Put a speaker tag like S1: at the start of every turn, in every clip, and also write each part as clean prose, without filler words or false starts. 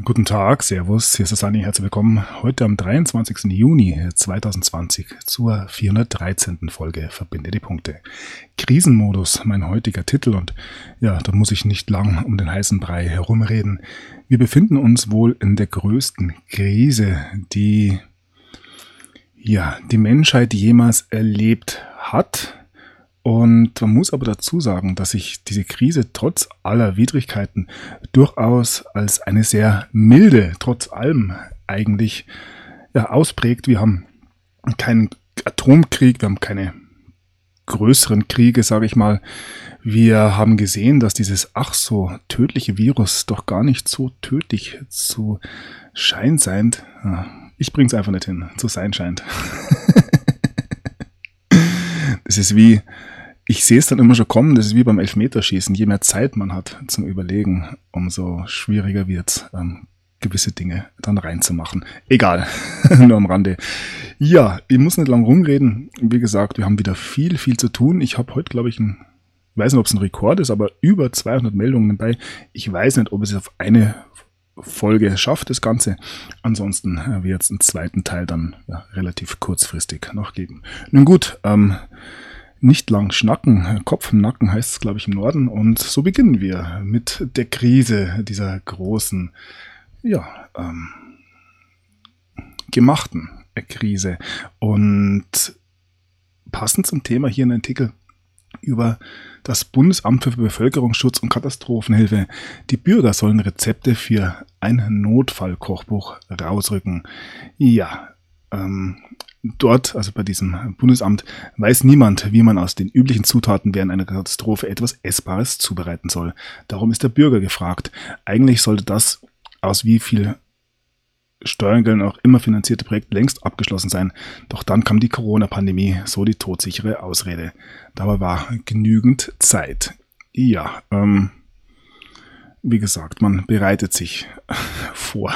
S1: Guten Tag, Servus, hier ist Susanne, herzlich willkommen heute am 23. Juni 2020 zur 413. Folge Verbinde die Punkte. Krisenmodus, mein heutiger Titel, und ja, da muss ich nicht lang um den heißen Brei herumreden. Wir befinden uns wohl in der größten Krise, die die Menschheit jemals erlebt hat. Und man muss aber dazu sagen, dass sich diese Krise trotz aller Widrigkeiten durchaus als eine sehr milde, trotz allem eigentlich ausprägt. Wir haben keinen Atomkrieg, wir haben keine größeren Kriege, sage ich mal. Wir haben gesehen, dass dieses ach so tödliche Virus doch gar nicht so tödlich zu scheint. Ich bring's einfach nicht hin, zu sein scheint. Das ist wie, ich sehe es dann immer schon kommen, das ist wie beim Elfmeterschießen. Je mehr Zeit man hat zum Überlegen, umso schwieriger wird es, gewisse Dinge dann reinzumachen. Egal, nur am Rande. Ja, ich muss nicht lang rumreden. Wie gesagt, wir haben wieder viel zu tun. Ich habe heute, glaube ich, ich weiß nicht, ob es ein Rekord ist, aber über 200 Meldungen dabei. Ich weiß nicht, ob es auf eine Folge schafft, das Ganze. Ansonsten wird es einen zweiten Teil dann relativ kurzfristig noch geben. Nun gut, nicht lang schnacken, Kopf im Nacken heißt es, glaube ich, im Norden. Und so beginnen wir mit der Krise, dieser großen, gemachten Krise. Und passend zum Thema hier ein Artikel über das Bundesamt für Bevölkerungsschutz und Katastrophenhilfe. Die Bürger sollen Rezepte für ein Notfallkochbuch rausrücken. Dort, also bei diesem Bundesamt, weiß niemand, wie man aus den üblichen Zutaten während einer Katastrophe etwas Essbares zubereiten soll. Darum ist der Bürger gefragt. Eigentlich sollte das, aus wie viel Steuergeldern auch immer finanzierte Projekt längst abgeschlossen sein. Doch dann kam die Corona-Pandemie, so die todsichere Ausrede. Dabei war genügend Zeit. Wie gesagt, man bereitet sich vor.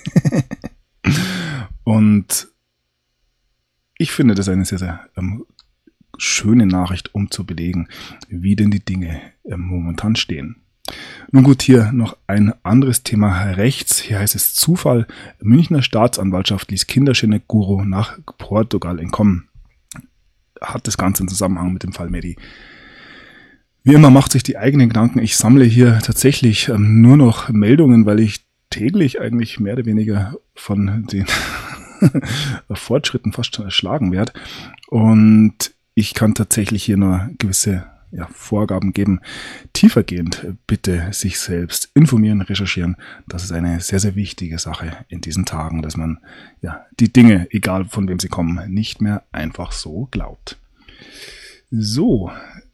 S1: Und ich finde das eine sehr, sehr schöne Nachricht, um zu belegen, wie denn die Dinge momentan stehen. Nun gut, hier noch ein anderes Thema rechts. Hier heißt es Zufall. Münchner Staatsanwaltschaft ließ Kinderschänder-Guru nach Portugal entkommen. Hat das Ganze einen Zusammenhang mit dem Fall Medi. Wie immer macht sich die eigenen Gedanken. Ich sammle hier tatsächlich nur noch Meldungen, weil ich täglich eigentlich mehr oder weniger von den Fortschritten fast schon erschlagen werde. Und ich kann tatsächlich hier nur gewisse Vorgaben geben. Tiefergehend bitte sich selbst informieren, recherchieren. Das ist eine sehr, sehr wichtige Sache in diesen Tagen, dass man die Dinge, egal von wem sie kommen, nicht mehr einfach so glaubt. So.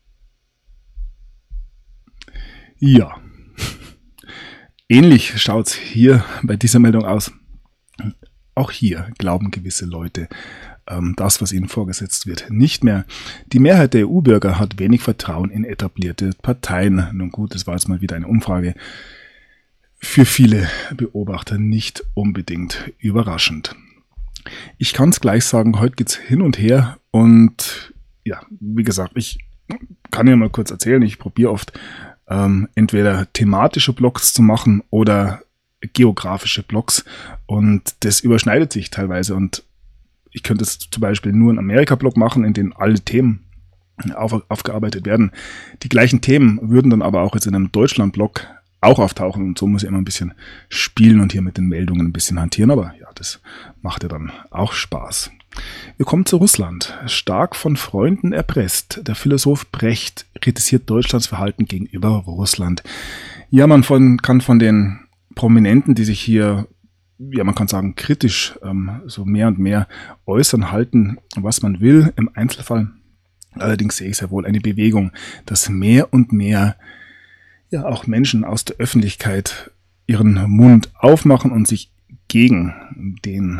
S1: Ähnlich schaut es hier bei dieser Meldung aus. Auch hier glauben gewisse Leute das, was ihnen vorgesetzt wird, nicht mehr. Die Mehrheit der EU-Bürger hat wenig Vertrauen in etablierte Parteien. Nun gut, das war jetzt mal wieder eine Umfrage. Für viele Beobachter nicht unbedingt überraschend. Ich kann es gleich sagen, heute geht's hin und her und wie gesagt, ich kann ja mal kurz erzählen, ich probiere oft entweder thematische Blogs zu machen oder geografische Blogs und das überschneidet sich teilweise und ich könnte es zum Beispiel nur einen Amerika-Blog machen, in dem alle Themen aufgearbeitet werden. Die gleichen Themen würden dann aber auch jetzt in einem Deutschland-Blog auch auftauchen und so muss ich immer ein bisschen spielen und hier mit den Meldungen ein bisschen hantieren, aber das macht ja dann auch Spaß. Wir kommen zu Russland. Stark von Freunden erpresst. Der Philosoph Brecht kritisiert Deutschlands Verhalten gegenüber Russland. Man kann von den Prominenten, die sich hier man kann sagen, kritisch so mehr und mehr äußern, halten, was man will im Einzelfall. Allerdings sehe ich sehr wohl eine Bewegung, dass mehr und mehr auch Menschen aus der Öffentlichkeit ihren Mund aufmachen und sich gegen den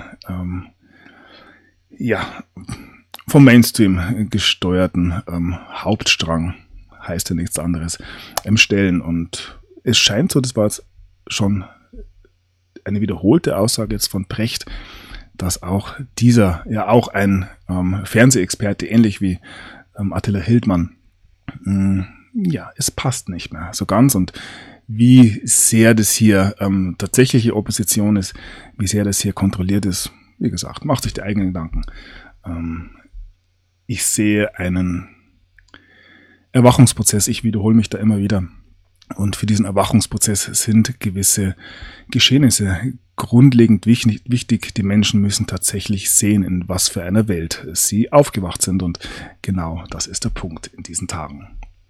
S1: vom Mainstream gesteuerten Hauptstrang, heißt ja nichts anderes, stellen. Und es scheint so, das war jetzt schon eine wiederholte Aussage jetzt von Brecht, dass auch dieser, auch ein Fernsehexperte, ähnlich wie Attila Hildmann, es passt nicht mehr so ganz und Wie sehr das hier tatsächliche Opposition ist, wie sehr das hier kontrolliert ist, wie gesagt, macht sich die eigenen Gedanken. Ich sehe einen Erwachungsprozess, ich wiederhole mich da immer wieder. Und für diesen Erwachungsprozess sind gewisse Geschehnisse grundlegend wichtig. Die Menschen müssen tatsächlich sehen, in was für einer Welt sie aufgewacht sind. Und genau das ist der Punkt in diesen Tagen.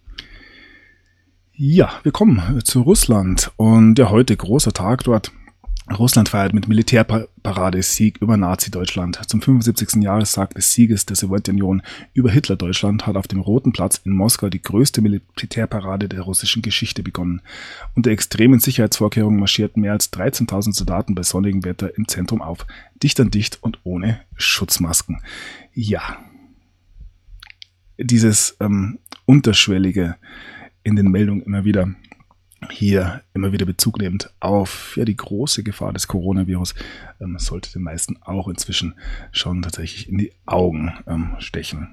S1: Ja, wir kommen zu Russland. Und ja, heute großer Tag dort. Russland feiert mit Militärparade Sieg über Nazi-Deutschland. Zum 75. Jahrestag des Sieges der Sowjetunion über Hitler-Deutschland hat auf dem Roten Platz in Moskau die größte Militärparade der russischen Geschichte begonnen. Unter extremen Sicherheitsvorkehrungen marschierten mehr als 13.000 Soldaten bei sonnigem Wetter im Zentrum auf. Dicht an dicht und ohne Schutzmasken. Ja, dieses Unterschwellige in den Meldungen immer wieder Bezug nehmend auf die große Gefahr des Coronavirus, sollte den meisten auch inzwischen schon tatsächlich in die Augen stechen.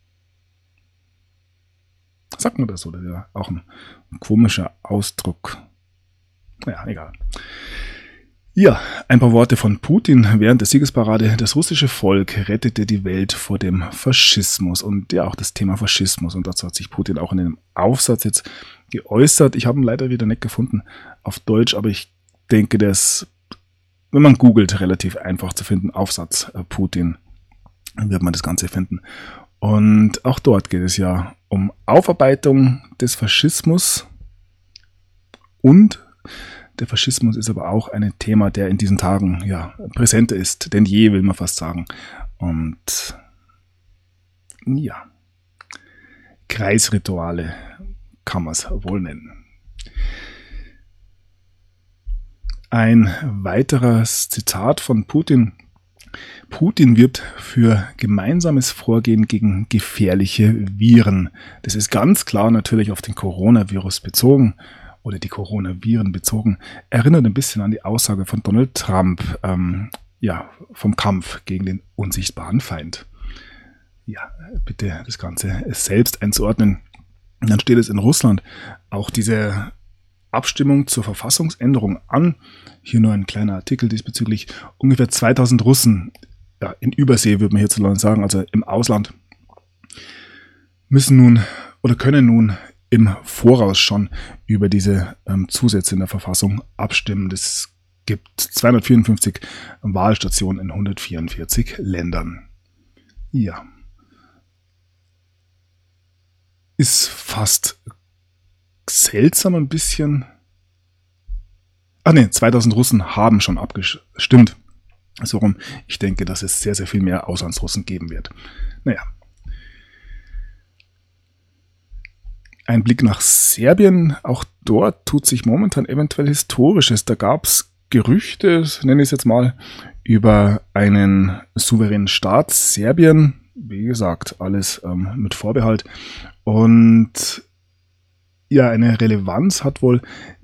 S1: Sagt man das, oder ja, auch ein komischer Ausdruck. Naja, egal. Ja, ein paar Worte von Putin während der Siegesparade. Das russische Volk rettete die Welt vor dem Faschismus. Und ja, auch das Thema Faschismus. Und dazu hat sich Putin auch in einem Aufsatz jetzt geäußert. Ich habe ihn leider wieder nicht gefunden auf Deutsch, aber ich denke, der ist, wenn man googelt, relativ einfach zu finden. Aufsatz Putin, wird man das Ganze finden. Und auch dort geht es ja um Aufarbeitung des Faschismus. Und der Faschismus ist aber auch ein Thema, der in diesen Tagen präsenter ist denn je, will man fast sagen. Und ja, Kreisrituale kann man es wohl nennen. Ein weiteres Zitat von Putin. Putin wirbt für gemeinsames Vorgehen gegen gefährliche Viren. Das ist ganz klar natürlich auf den Coronavirus bezogen oder die Coronaviren bezogen. Erinnert ein bisschen an die Aussage von Donald Trump vom Kampf gegen den unsichtbaren Feind. Ja, bitte das Ganze selbst einzuordnen. Und dann steht es in Russland auch diese Abstimmung zur Verfassungsänderung an. Hier nur ein kleiner Artikel diesbezüglich. Ungefähr 2000 Russen, in Übersee würde man hierzulande sagen, also im Ausland, müssen nun oder können nun im Voraus schon über diese Zusätze in der Verfassung abstimmen. Es gibt 254 Wahlstationen in 144 Ländern. Ja. Ist fast seltsam ein bisschen. 2000 Russen haben schon abgestimmt. So rum. Ich denke, dass es sehr, sehr viel mehr Auslandsrussen geben wird. Naja. Ein Blick nach Serbien. Auch dort tut sich momentan eventuell Historisches. Da gab es Gerüchte, nenne ich es jetzt mal, über einen souveränen Staat Serbien. Wie gesagt, alles mit Vorbehalt. Und ja, eine Relevanz hat wohl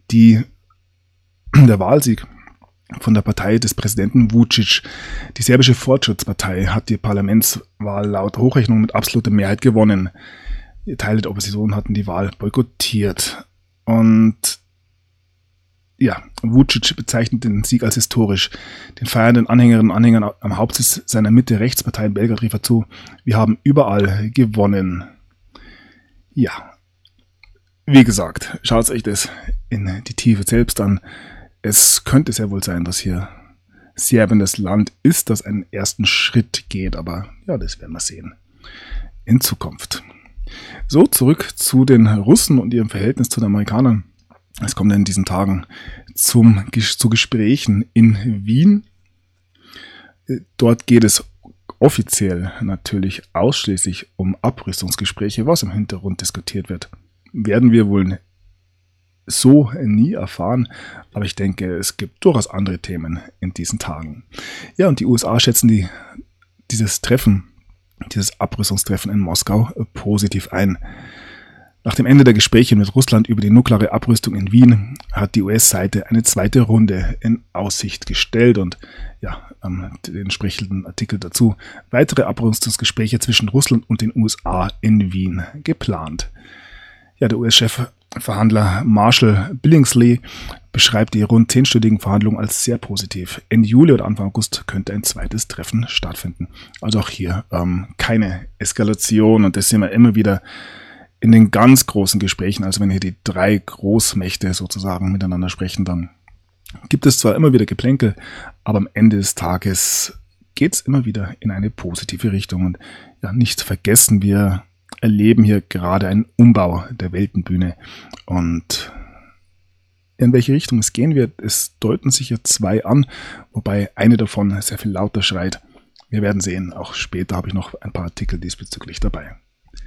S1: der Wahlsieg von der Partei des Präsidenten Vučić. Die serbische Fortschrittspartei hat die Parlamentswahl laut Hochrechnung mit absoluter Mehrheit gewonnen. Teile der Opposition hatten die Wahl boykottiert. Und ja, Vučić bezeichnet den Sieg als historisch. Den feiernden Anhängerinnen und Anhängern am Hauptsitz seiner Mitte-Rechtspartei in Belgrad rief er zu: Wir haben überall gewonnen. Ja, wie gesagt, schaut euch das in die Tiefe selbst an. Es könnte sehr wohl sein, dass hier Serbien das Land ist, das einen ersten Schritt geht, aber ja, das werden wir sehen in Zukunft. So, zurück zu den Russen und ihrem Verhältnis zu den Amerikanern. Es kommt in diesen Tagen zu Gesprächen in Wien. Dort geht es offiziell natürlich ausschließlich um Abrüstungsgespräche, was im Hintergrund diskutiert wird. Werden wir wohl so nie erfahren, aber ich denke, es gibt durchaus andere Themen in diesen Tagen. Ja, und die USA schätzen dieses Abrüstungstreffen in Moskau positiv ein. Nach dem Ende der Gespräche mit Russland über die nukleare Abrüstung in Wien hat die US-Seite eine zweite Runde in Aussicht gestellt und den entsprechenden Artikel dazu weitere Abrüstungsgespräche zwischen Russland und den USA in Wien geplant. Ja, der US-Chef Verhandler Marshall Billingsley beschreibt die rund 10-stündigen Verhandlungen als sehr positiv. Ende Juli oder Anfang August könnte ein zweites Treffen stattfinden. Also auch hier keine Eskalation, und das sehen wir immer wieder in den ganz großen Gesprächen. Also wenn hier die 3 Großmächte sozusagen miteinander sprechen, dann gibt es zwar immer wieder Geplänkel, aber am Ende des Tages geht es immer wieder in eine positive Richtung. Und ja, nicht vergessen, wir erleben hier gerade einen Umbau der Weltenbühne, und in welche Richtung es gehen wird, es deuten sich ja 2 an, wobei eine davon sehr viel lauter schreit. Wir werden sehen, auch später habe ich noch ein paar Artikel diesbezüglich dabei.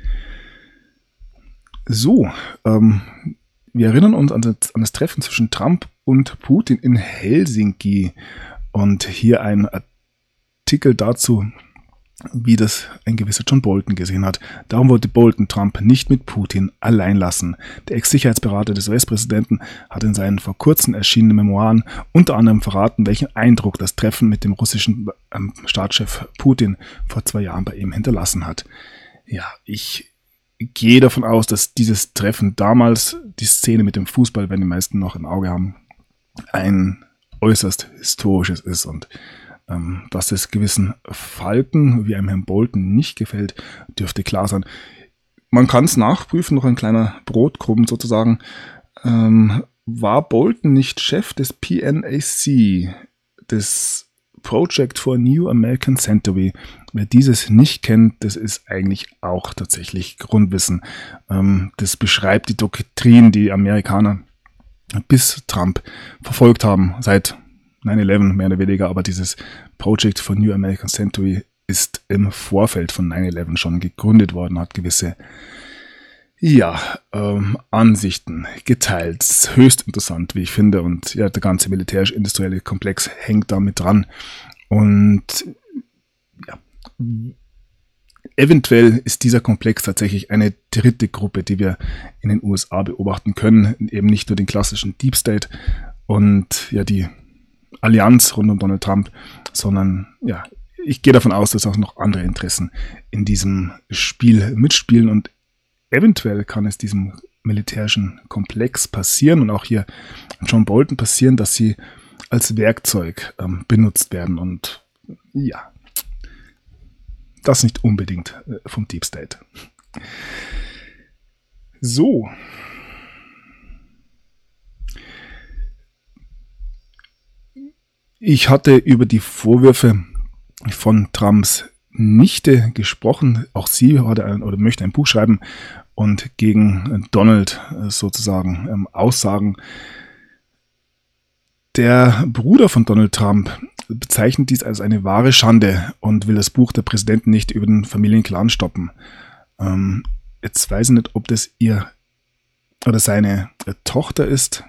S1: So, wir erinnern uns an das Treffen zwischen Trump und Putin in Helsinki, und hier ein Artikel dazu, wie das ein gewisser John Bolton gesehen hat. Darum wollte Bolton Trump nicht mit Putin allein lassen. Der Ex-Sicherheitsberater des US-Präsidenten hat in seinen vor kurzem erschienenen Memoiren unter anderem verraten, welchen Eindruck das Treffen mit dem russischen Staatschef Putin vor 2 Jahren bei ihm hinterlassen hat. Ja, ich gehe davon aus, dass dieses Treffen damals, die Szene mit dem Fußball, wenn die meisten noch im Auge haben, ein äußerst historisches ist, und dass es gewissen Falken, wie einem Herrn Bolton, nicht gefällt, dürfte klar sein. Man kann es nachprüfen, noch ein kleiner Brotkrumm sozusagen. War Bolton nicht Chef des PNAC, des Project for a New American Century? Wer dieses nicht kennt, das ist eigentlich auch tatsächlich Grundwissen. Das beschreibt die Doktrin, die Amerikaner bis Trump verfolgt haben, seit 9/11 mehr oder weniger, aber dieses Project for New American Century ist im Vorfeld von 9/11 schon gegründet worden, hat gewisse Ansichten geteilt. Höchst interessant, wie ich finde, und ja, der ganze militärisch-industrielle Komplex hängt damit dran, und ja, eventuell ist dieser Komplex tatsächlich eine dritte Gruppe, die wir in den USA beobachten können, eben nicht nur den klassischen Deep State und ja die Allianz rund um Donald Trump, sondern ja, ich gehe davon aus, dass auch noch andere Interessen in diesem Spiel mitspielen, und eventuell kann es diesem militärischen Komplex passieren und auch hier John Bolton passieren, dass sie als Werkzeug benutzt werden, und ja, das nicht unbedingt vom Deep State. So. Ich hatte über die Vorwürfe von Trumps Nichte gesprochen. Auch sie möchte ein Buch schreiben und gegen Donald sozusagen Aussagen. Der Bruder von Donald Trump bezeichnet dies als eine wahre Schande und will das Buch der Präsidenten nicht über den Familienclan stoppen. Jetzt weiß ich nicht, ob das ihr oder seine Tochter ist.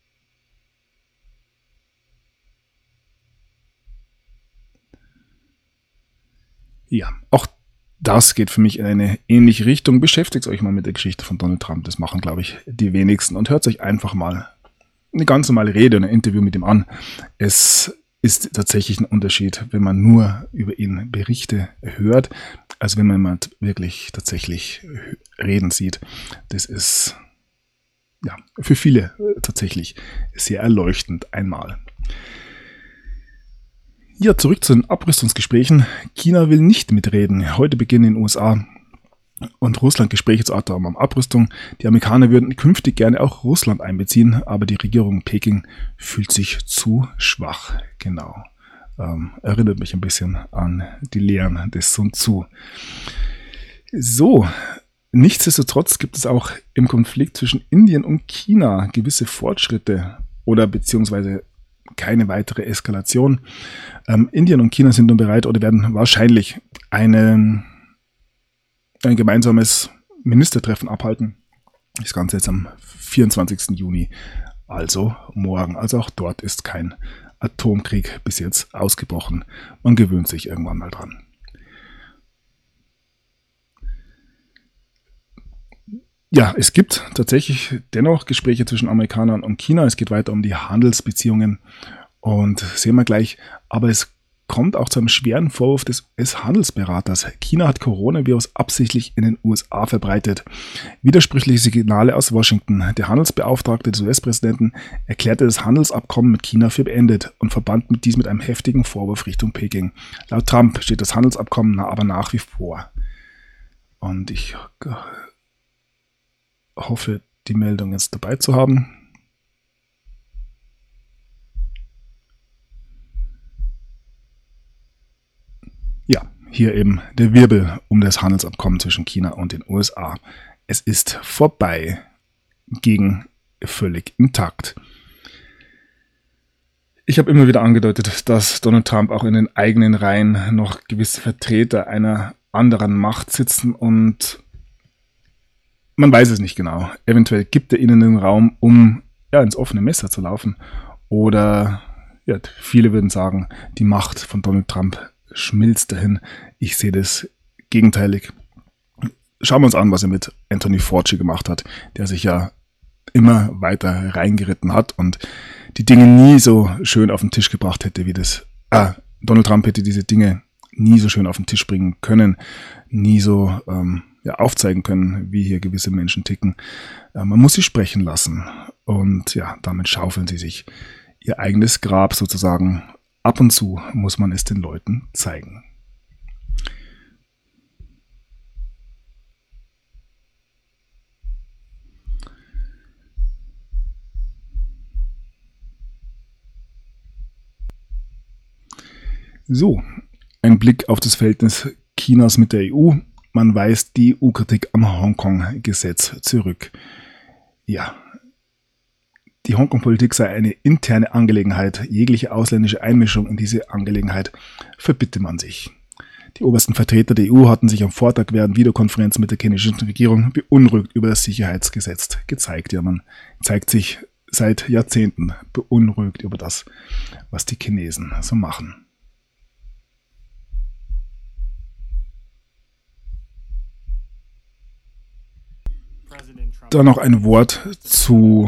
S1: Ja, auch das geht für mich in eine ähnliche Richtung. Beschäftigt euch mal mit der Geschichte von Donald Trump. Das machen, glaube ich, die wenigsten. Und hört euch einfach mal eine ganz normale Rede und ein Interview mit ihm an. Es ist tatsächlich ein Unterschied, wenn man nur über ihn Berichte hört, als wenn man jemand wirklich tatsächlich reden sieht. Das ist ja für viele tatsächlich sehr erleuchtend einmal. Ja, zurück zu den Abrüstungsgesprächen. China will nicht mitreden. Heute beginnen in den USA und Russland Gespräche zur Atomabrüstung. Die Amerikaner würden künftig gerne auch Russland einbeziehen, aber die Regierung Peking fühlt sich zu schwach. Genau. Erinnert mich ein bisschen an die Lehren des Sun Tzu. So, nichtsdestotrotz gibt es auch im Konflikt zwischen Indien und China gewisse Fortschritte oder beziehungsweise keine weitere Eskalation. Indien und China sind nun bereit oder werden wahrscheinlich ein gemeinsames Ministertreffen abhalten. Das Ganze jetzt am 24. Juni, also morgen. Also auch dort ist kein Atomkrieg bis jetzt ausgebrochen. Man gewöhnt sich irgendwann mal dran. Ja, es gibt tatsächlich dennoch Gespräche zwischen Amerikanern und China. Es geht weiter um die Handelsbeziehungen und sehen wir gleich. Aber es kommt auch zu einem schweren Vorwurf des US-Handelsberaters. China hat Coronavirus absichtlich in den USA verbreitet. Widersprüchliche Signale aus Washington. Der Handelsbeauftragte des US-Präsidenten erklärte das Handelsabkommen mit China für beendet und verband dies mit einem heftigen Vorwurf Richtung Peking. Laut Trump steht das Handelsabkommen aber nach wie vor. Und ich hoffe, die Meldung jetzt dabei zu haben. Ja, hier eben der Wirbel um das Handelsabkommen zwischen China und den USA. Es ist vorbei, gegen völlig intakt. Ich habe immer wieder angedeutet, dass Donald Trump auch in den eigenen Reihen noch gewisse Vertreter einer anderen Macht sitzen und man weiß es nicht genau. Eventuell gibt er ihnen den Raum, um ins offene Messer zu laufen. Oder viele würden sagen, die Macht von Donald Trump schmilzt dahin. Ich sehe das gegenteilig. Schauen wir uns an, was er mit Anthony Fauci gemacht hat, der sich ja immer weiter reingeritten hat und die Dinge nie so schön auf den Tisch gebracht hätte, wie das. Donald Trump hätte diese Dinge nie so schön auf den Tisch bringen können, nie so aufzeigen können, wie hier gewisse Menschen ticken. Man muss sie sprechen lassen und damit schaufeln sie sich ihr eigenes Grab sozusagen. Ab und zu muss man es den Leuten zeigen. So, ein Blick auf das Verhältnis Chinas mit der EU. Man weist die EU-Kritik am Hongkong-Gesetz zurück. Ja, die Hongkong-Politik sei eine interne Angelegenheit. Jegliche ausländische Einmischung in diese Angelegenheit verbitte man sich. Die obersten Vertreter der EU hatten sich am Vortag während Videokonferenz mit der chinesischen Regierung beunruhigt über das Sicherheitsgesetz gezeigt. Ja, man zeigt sich seit Jahrzehnten beunruhigt über das, was die Chinesen so machen. Dann noch ein Wort zu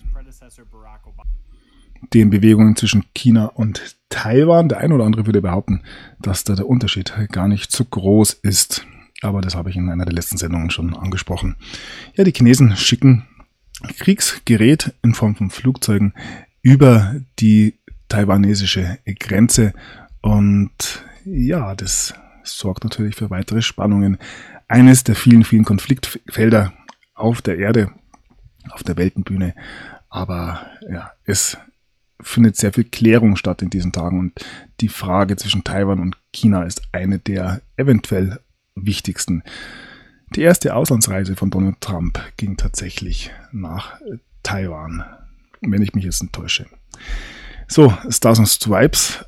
S1: den Bewegungen zwischen China und Taiwan. Der eine oder andere würde behaupten, dass da der Unterschied gar nicht so groß ist. Aber das habe ich in einer der letzten Sendungen schon angesprochen. Ja, die Chinesen schicken Kriegsgerät in Form von Flugzeugen über die taiwanesische Grenze. Und ja, das sorgt natürlich für weitere Spannungen. Eines der vielen, vielen Konfliktfelder auf der Erde, auf der Weltenbühne. Aber es findet sehr viel Klärung statt in diesen Tagen und die Frage zwischen Taiwan und China ist eine der eventuell wichtigsten. Die erste Auslandsreise von Donald Trump ging tatsächlich nach Taiwan, wenn ich mich jetzt nicht täusche. So, Stars and Stripes.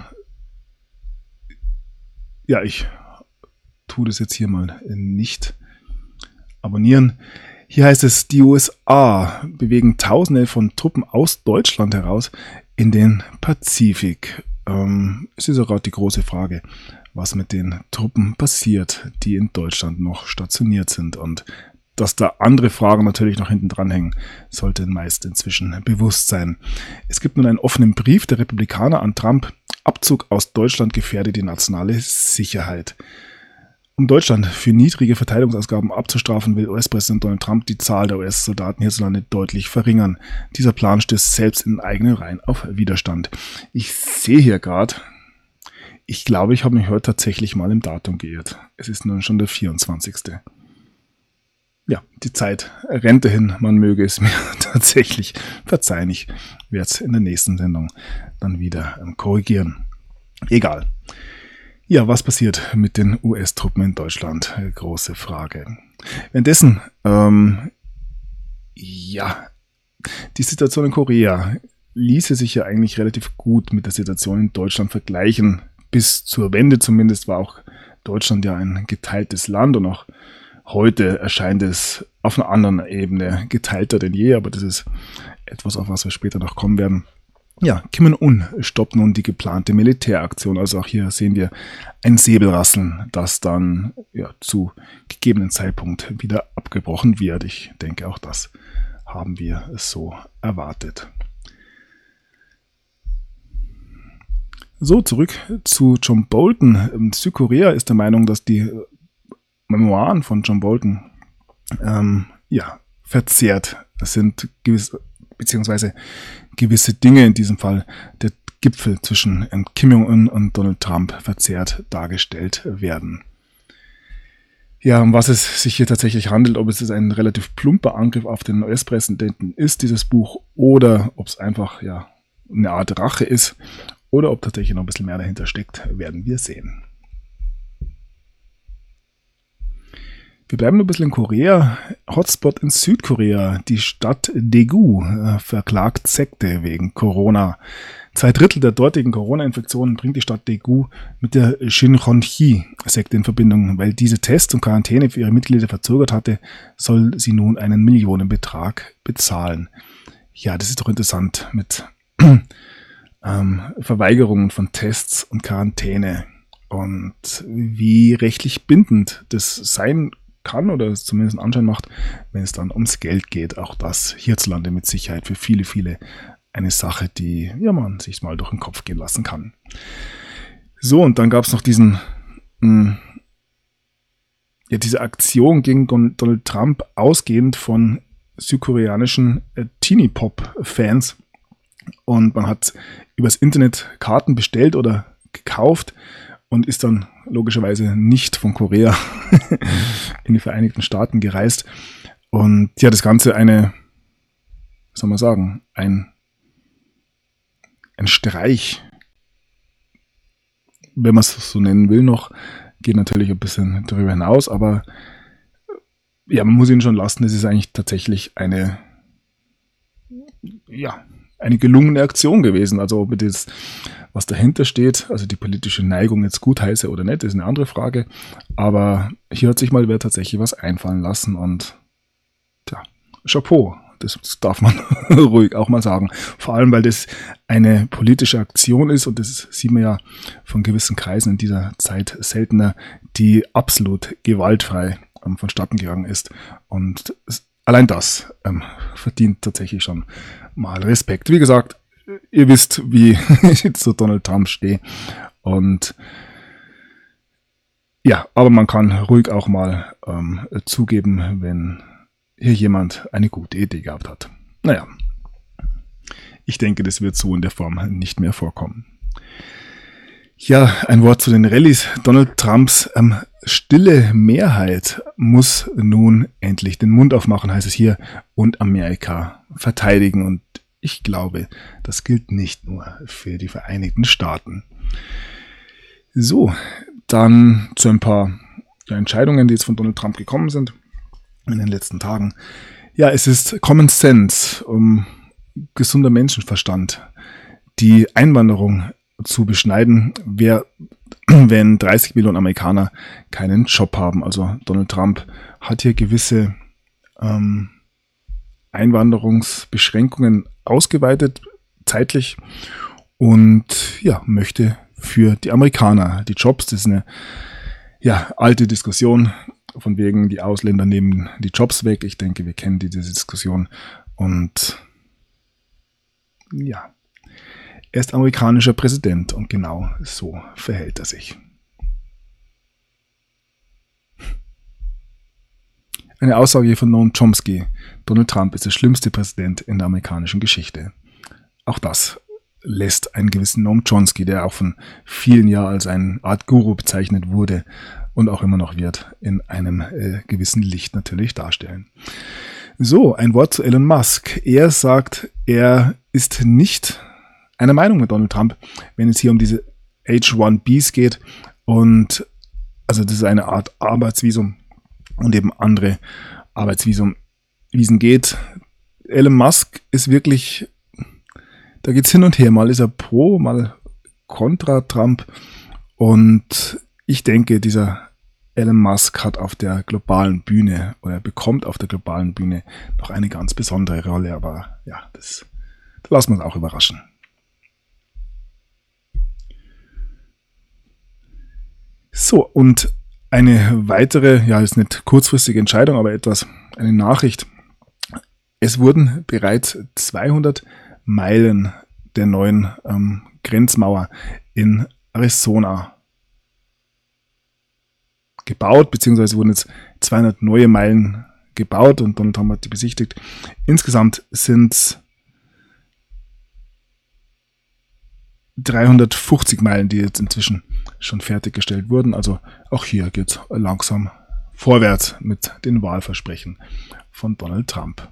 S1: Ich tue das jetzt hier mal nicht abonnieren. Hier heißt es, die USA bewegen Tausende von Truppen aus Deutschland heraus in den Pazifik. Es ist auch gerade die große Frage, was mit den Truppen passiert, die in Deutschland noch stationiert sind. Und dass da andere Fragen natürlich noch hinten dran hängen, sollte den meisten inzwischen bewusst sein. Es gibt nun einen offenen Brief der Republikaner an Trump. Abzug aus Deutschland gefährdet die nationale Sicherheit. Um Deutschland für niedrige Verteidigungsausgaben abzustrafen, will US-Präsident Donald Trump die Zahl der US-Soldaten hierzulande deutlich verringern. Dieser Plan stößt selbst in eigenen Reihen auf Widerstand. Ich sehe hier gerade, ich glaube, ich habe mich heute tatsächlich mal im Datum geirrt. Es ist nun schon der 24. Ja, die Zeit rennt dahin, man möge es mir tatsächlich verzeihen. Ich werde es in der nächsten Sendung dann wieder korrigieren. Egal. Ja, was passiert mit den US-Truppen in Deutschland? Große Frage. Währenddessen, die Situation in Korea ließe sich ja eigentlich relativ gut mit der Situation in Deutschland vergleichen. Bis zur Wende zumindest war auch Deutschland ja ein geteiltes Land und auch heute erscheint es auf einer anderen Ebene geteilter denn je, aber das ist etwas, auf was wir später noch kommen werden. Ja, Kim Jong-un stoppt nun die geplante Militäraktion. Also auch hier sehen wir ein Säbelrasseln, das dann zu gegebenen Zeitpunkt wieder abgebrochen wird. Ich denke, auch das haben wir so erwartet. So, zurück zu John Bolton. Südkorea ist der Meinung, dass die Memoiren von John Bolton verzerrt sind, beziehungsweise gewisse Dinge, in diesem Fall der Gipfel zwischen Kim Jong-un und Donald Trump, verzerrt dargestellt werden. Ja, um was es sich hier tatsächlich handelt, ob es ein relativ plumper Angriff auf den US-Präsidenten ist, dieses Buch, oder ob es einfach eine Art Rache ist, oder ob tatsächlich noch ein bisschen mehr dahinter steckt, werden wir sehen. Wir bleiben noch ein bisschen in Korea. Hotspot in Südkorea. Die Stadt Daegu verklagt Sekte wegen Corona. 2/3 der dortigen Corona-Infektionen bringt die Stadt Daegu mit der Shincheonji-Sekte in Verbindung. Weil diese Tests und Quarantäne für ihre Mitglieder verzögert hatte, soll sie nun einen Millionenbetrag bezahlen. Ja, das ist doch interessant mit Verweigerungen von Tests und Quarantäne und wie rechtlich bindend das sein kann oder es zumindest einen Anschein macht, wenn es dann ums Geld geht. Auch das hierzulande mit Sicherheit für viele, viele eine Sache, die man sich mal durch den Kopf gehen lassen kann. So, und dann gab es noch diese Aktion gegen Donald Trump, ausgehend von südkoreanischen Teenie-Pop-Fans. Und man hat übers Internet Karten bestellt oder gekauft und ist dann logischerweise nicht von Korea in die Vereinigten Staaten gereist. Und ja, das Ganze ein Streich, wenn man es so nennen will noch, geht natürlich ein bisschen darüber hinaus, aber ja, man muss ihn schon lassen, es ist eigentlich tatsächlich eine gelungene Aktion gewesen. Also ob das, was dahinter steht, also die politische Neigung jetzt gut heiße oder nicht, ist eine andere Frage. Aber hier hat sich mal wer tatsächlich was einfallen lassen und Chapeau, das darf man ruhig auch mal sagen. Vor allem, weil das eine politische Aktion ist und das sieht man ja von gewissen Kreisen in dieser Zeit seltener, die absolut gewaltfrei vonstatten gegangen ist. Und allein das verdient tatsächlich schon mal Respekt. Wie gesagt, ihr wisst, wie ich zu Donald Trump stehe. Und ja, aber man kann ruhig auch mal zugeben, wenn hier jemand eine gute Idee gehabt hat. Naja, ich denke, das wird so in der Form nicht mehr vorkommen. Ja, ein Wort zu den Rallyes. Donald Trumps stille Mehrheit muss nun endlich den Mund aufmachen, heißt es hier, und Amerika verteidigen. Und ich glaube, das gilt nicht nur für die Vereinigten Staaten. So, dann zu ein paar Entscheidungen, die jetzt von Donald Trump gekommen sind in den letzten Tagen. Ja, es ist Common Sense, gesunder Menschenverstand, die Einwanderung zu beschneiden, wenn 30 Millionen Amerikaner keinen Job haben. Also Donald Trump hat hier gewisse Einwanderungsbeschränkungen ausgeweitet, zeitlich, und möchte für die Amerikaner die Jobs, das ist eine alte Diskussion, von wegen die Ausländer nehmen die Jobs weg. Ich denke, wir kennen diese Diskussion und er ist amerikanischer Präsident und genau so verhält er sich. Eine Aussage hier von Noam Chomsky. Donald Trump ist der schlimmste Präsident in der amerikanischen Geschichte. Auch das lässt einen gewissen Noam Chomsky, der auch von vielen Jahren als eine Art Guru bezeichnet wurde und auch immer noch wird, in einem gewissen Licht natürlich darstellen. So, ein Wort zu Elon Musk. Er sagt, er ist nicht einer Meinung mit Donald Trump, wenn es hier um diese H-1Bs geht. Und also das ist eine Art Arbeitsvisum und eben andere Arbeitsvisen geht. Elon Musk ist wirklich, da geht's hin und her. Mal ist er pro, mal kontra Trump. Und ich denke, dieser Elon Musk hat auf der globalen Bühne oder bekommt auf der globalen Bühne noch eine ganz besondere Rolle. Aber ja, das lassen wir uns auch überraschen. So, und eine weitere, ist nicht kurzfristige Entscheidung, aber eine Nachricht. Es wurden bereits 200 Meilen der neuen Grenzmauer in Arizona gebaut, beziehungsweise wurden jetzt 200 neue Meilen gebaut und Donald Trump hat die besichtigt. Insgesamt sind es 350 Meilen, die jetzt inzwischen schon fertiggestellt wurden. Also auch hier geht es langsam vorwärts mit den Wahlversprechen von Donald Trump.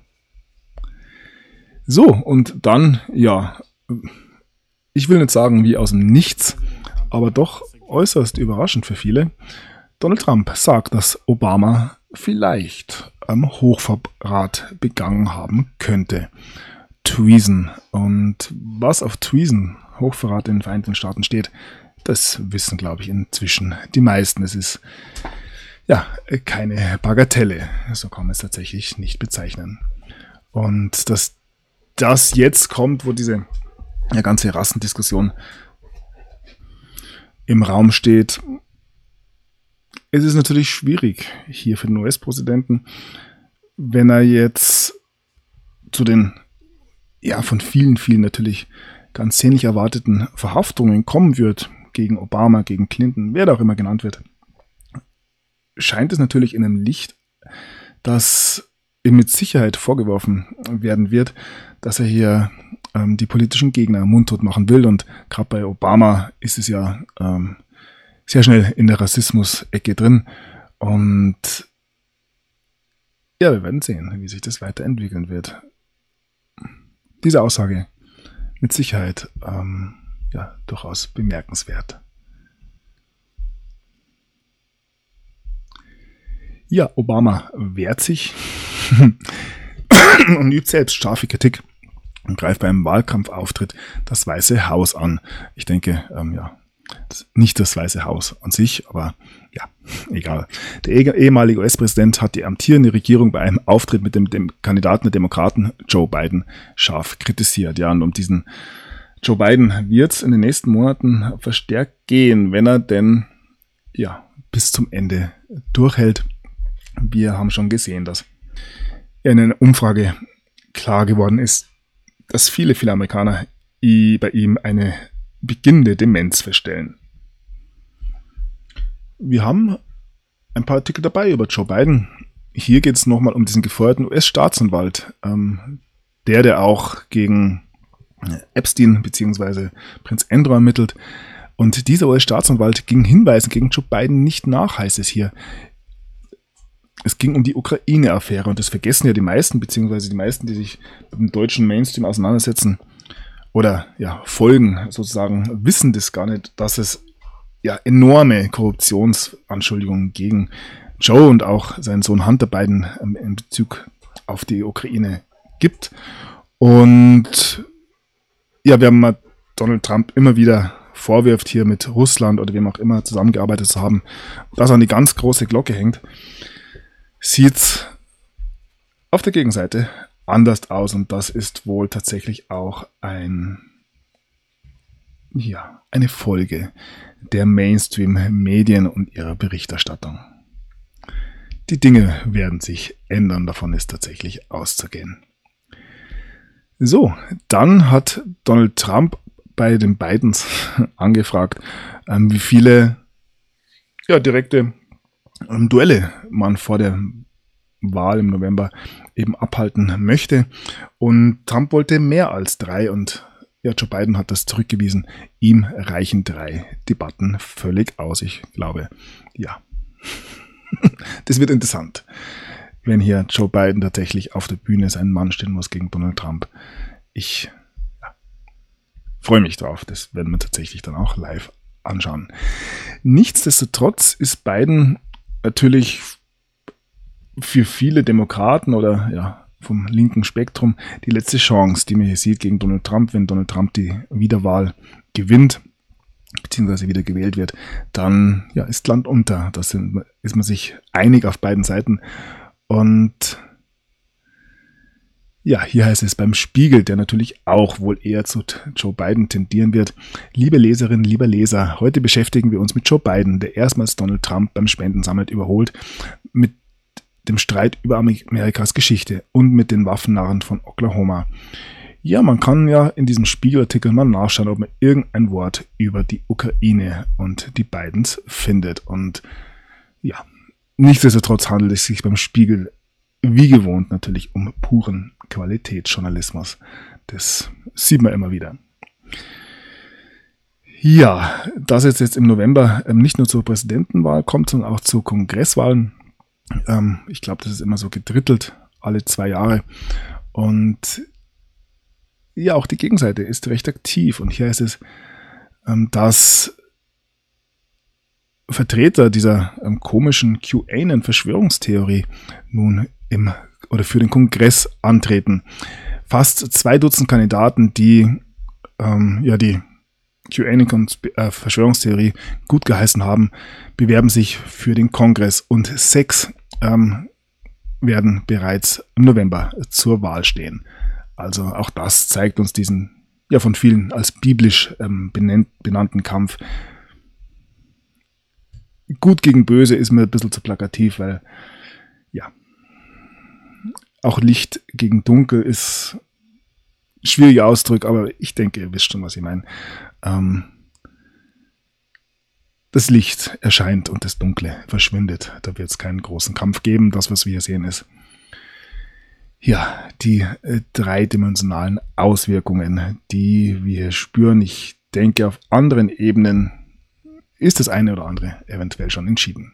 S1: So, und dann, ja, ich will nicht sagen wie aus dem Nichts, aber doch äußerst überraschend für viele. Donald Trump sagt, dass Obama vielleicht Hochverrat begangen haben könnte. Treason. Und was auf Treason, Hochverrat in den Vereinigten Staaten steht, das wissen, glaube ich, inzwischen die meisten. Es ist ja keine Bagatelle. So kann man es tatsächlich nicht bezeichnen. Und dass das jetzt kommt, wo diese ganze Rassendiskussion im Raum steht, es ist natürlich schwierig hier für den US-Präsidenten, wenn er jetzt zu den von vielen natürlich ganz sehnlich erwarteten Verhaftungen kommen wird gegen Obama, gegen Clinton, wer da auch immer genannt wird, scheint es natürlich in einem Licht, dass ihm mit Sicherheit vorgeworfen werden wird, dass er hier die politischen Gegner mundtot machen will. Und gerade bei Obama ist es ja sehr schnell in der Rassismus-Ecke drin. Und ja, wir werden sehen, wie sich das weiterentwickeln wird. Diese Aussage mit Sicherheit durchaus bemerkenswert. Ja, Obama wehrt sich und übt selbst scharfe Kritik und greift beim Wahlkampfauftritt das Weiße Haus an. Ich denke, nicht das Weiße Haus an sich, aber ja, egal. Der ehemalige US-Präsident hat die amtierende Regierung bei einem Auftritt mit dem Kandidaten der Demokraten, Joe Biden, scharf kritisiert. Ja, und um diesen Joe Biden wird es in den nächsten Monaten verstärkt gehen, wenn er denn bis zum Ende durchhält. Wir haben schon gesehen, dass in einer Umfrage klar geworden ist, dass viele Amerikaner bei ihm eine beginnende Demenz feststellen. Wir haben ein paar Artikel dabei über Joe Biden. Hier geht es nochmal um diesen gefeuerten US-Staatsanwalt, der auch gegen Epstein bzw. Prinz Andrew ermittelt. Und dieser US-Staatsanwalt ging Hinweisen gegen Joe Biden nicht nach, heißt es hier. Es ging um die Ukraine-Affäre und das vergessen ja die meisten, beziehungsweise die meisten, die sich mit dem deutschen Mainstream auseinandersetzen oder folgen sozusagen, wissen das gar nicht, dass es enorme Korruptionsanschuldigungen gegen Joe und auch seinen Sohn Hunter Biden in Bezug auf die Ukraine gibt. Und wir haben Donald Trump immer wieder vorwirft, hier mit Russland oder wem auch immer zusammengearbeitet zu haben, das an die ganz große Glocke hängt, sieht auf der Gegenseite anders aus und das ist wohl tatsächlich auch eine Folge der Mainstream-Medien und ihrer Berichterstattung. Die Dinge werden sich ändern, davon ist tatsächlich auszugehen. So, dann hat Donald Trump bei den Bidens angefragt, wie viele direkte Duelle man vor der Wahl im November eben abhalten möchte. Und Trump wollte mehr als 3 und Joe Biden hat das zurückgewiesen. Ihm reichen 3 Debatten völlig aus. Ich glaube, das wird interessant, wenn hier Joe Biden tatsächlich auf der Bühne sein Mann stehen muss gegen Donald Trump. Ich freue mich drauf. Das werden wir tatsächlich dann auch live anschauen. Nichtsdestotrotz ist Biden natürlich für viele Demokraten oder vom linken Spektrum die letzte Chance, die man hier sieht gegen Donald Trump. Wenn Donald Trump die Wiederwahl gewinnt, beziehungsweise wieder gewählt wird, dann ist Land unter. Da ist man sich einig auf beiden Seiten. Und hier heißt es beim Spiegel, der natürlich auch wohl eher zu Joe Biden tendieren wird. Liebe Leserinnen, lieber Leser, heute beschäftigen wir uns mit Joe Biden, der erstmals Donald Trump beim Spendensammeln überholt, mit dem Streit über Amerikas Geschichte und mit den Waffennarren von Oklahoma. Ja, man kann ja in diesem Spiegelartikel mal nachschauen, ob man irgendein Wort über die Ukraine und die Bidens findet. Und ja, nichtsdestotrotz handelt es sich beim Spiegel wie gewohnt natürlich um puren Qualitätsjournalismus. Das sieht man immer wieder. Ja, dass es jetzt im November nicht nur zur Präsidentenwahl kommt, sondern auch zu Kongresswahlen. Ich glaube, das ist immer so gedrittelt, alle 2 Jahre. Und ja, auch die Gegenseite ist recht aktiv. Und hier ist es, dass Vertreter dieser komischen QAnon-Verschwörungstheorie nun für den Kongress antreten. Fast 2 Dutzend Kandidaten, die die QAnon-Verschwörungstheorie gut geheißen haben, bewerben sich für den Kongress und 6 werden bereits im November zur Wahl stehen. Also auch das zeigt uns diesen von vielen als biblisch benannten Kampf. Gut gegen Böse ist mir ein bisschen zu plakativ, weil auch Licht gegen Dunkel ist ein schwieriger Ausdruck, aber ich denke, ihr wisst schon, was ich meine. Das Licht erscheint und das Dunkle verschwindet. Da wird es keinen großen Kampf geben. Das, was wir hier sehen, ist die dreidimensionalen Auswirkungen, die wir spüren. Ich denke, auf anderen Ebenen ist das eine oder andere eventuell schon entschieden.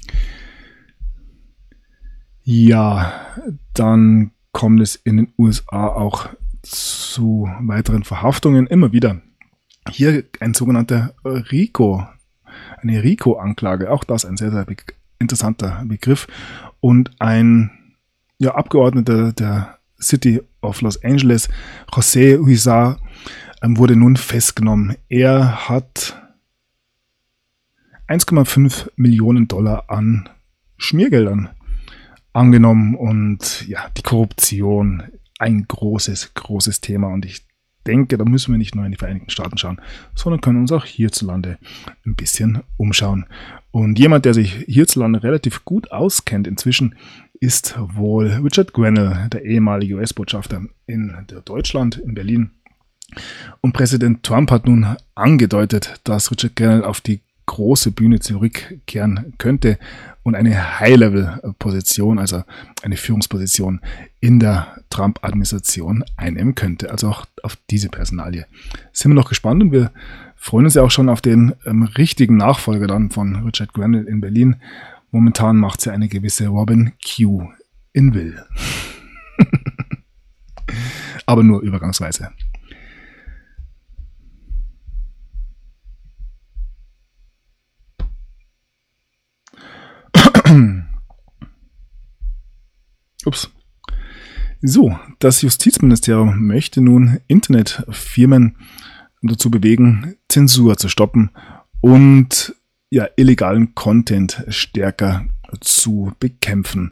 S1: Ja, dann kommt es in den USA auch zu weiteren Verhaftungen immer wieder. Hier ein sogenannter eine RICO-Anklage, auch das ein sehr, sehr interessanter Begriff. Und ein Abgeordneter der City of Los Angeles, José Huizar, wurde nun festgenommen. Er hat $1,5 Millionen an Schmiergeldern angenommen und die Korruption, ein großes, großes Thema. Und ich denke, da müssen wir nicht nur in die Vereinigten Staaten schauen, sondern können uns auch hierzulande ein bisschen umschauen. Und jemand, der sich hierzulande relativ gut auskennt inzwischen, ist wohl Richard Grenell, der ehemalige US-Botschafter in Deutschland, in Berlin. Und Präsident Trump hat nun angedeutet, dass Richard Grenell auf die große Bühne zurückkehren könnte und eine High-Level-Position, also eine Führungsposition in der Trump-Administration einnehmen könnte. Also auch auf diese Personalie sind wir noch gespannt und wir freuen uns ja auch schon auf den richtigen Nachfolger dann von Richard Grenell in Berlin. Momentan macht sie eine gewisse Robin Q. in Will. Aber nur übergangsweise. Ups. So, das Justizministerium möchte nun Internetfirmen dazu bewegen, Zensur zu stoppen und illegalen Content stärker zu bekämpfen.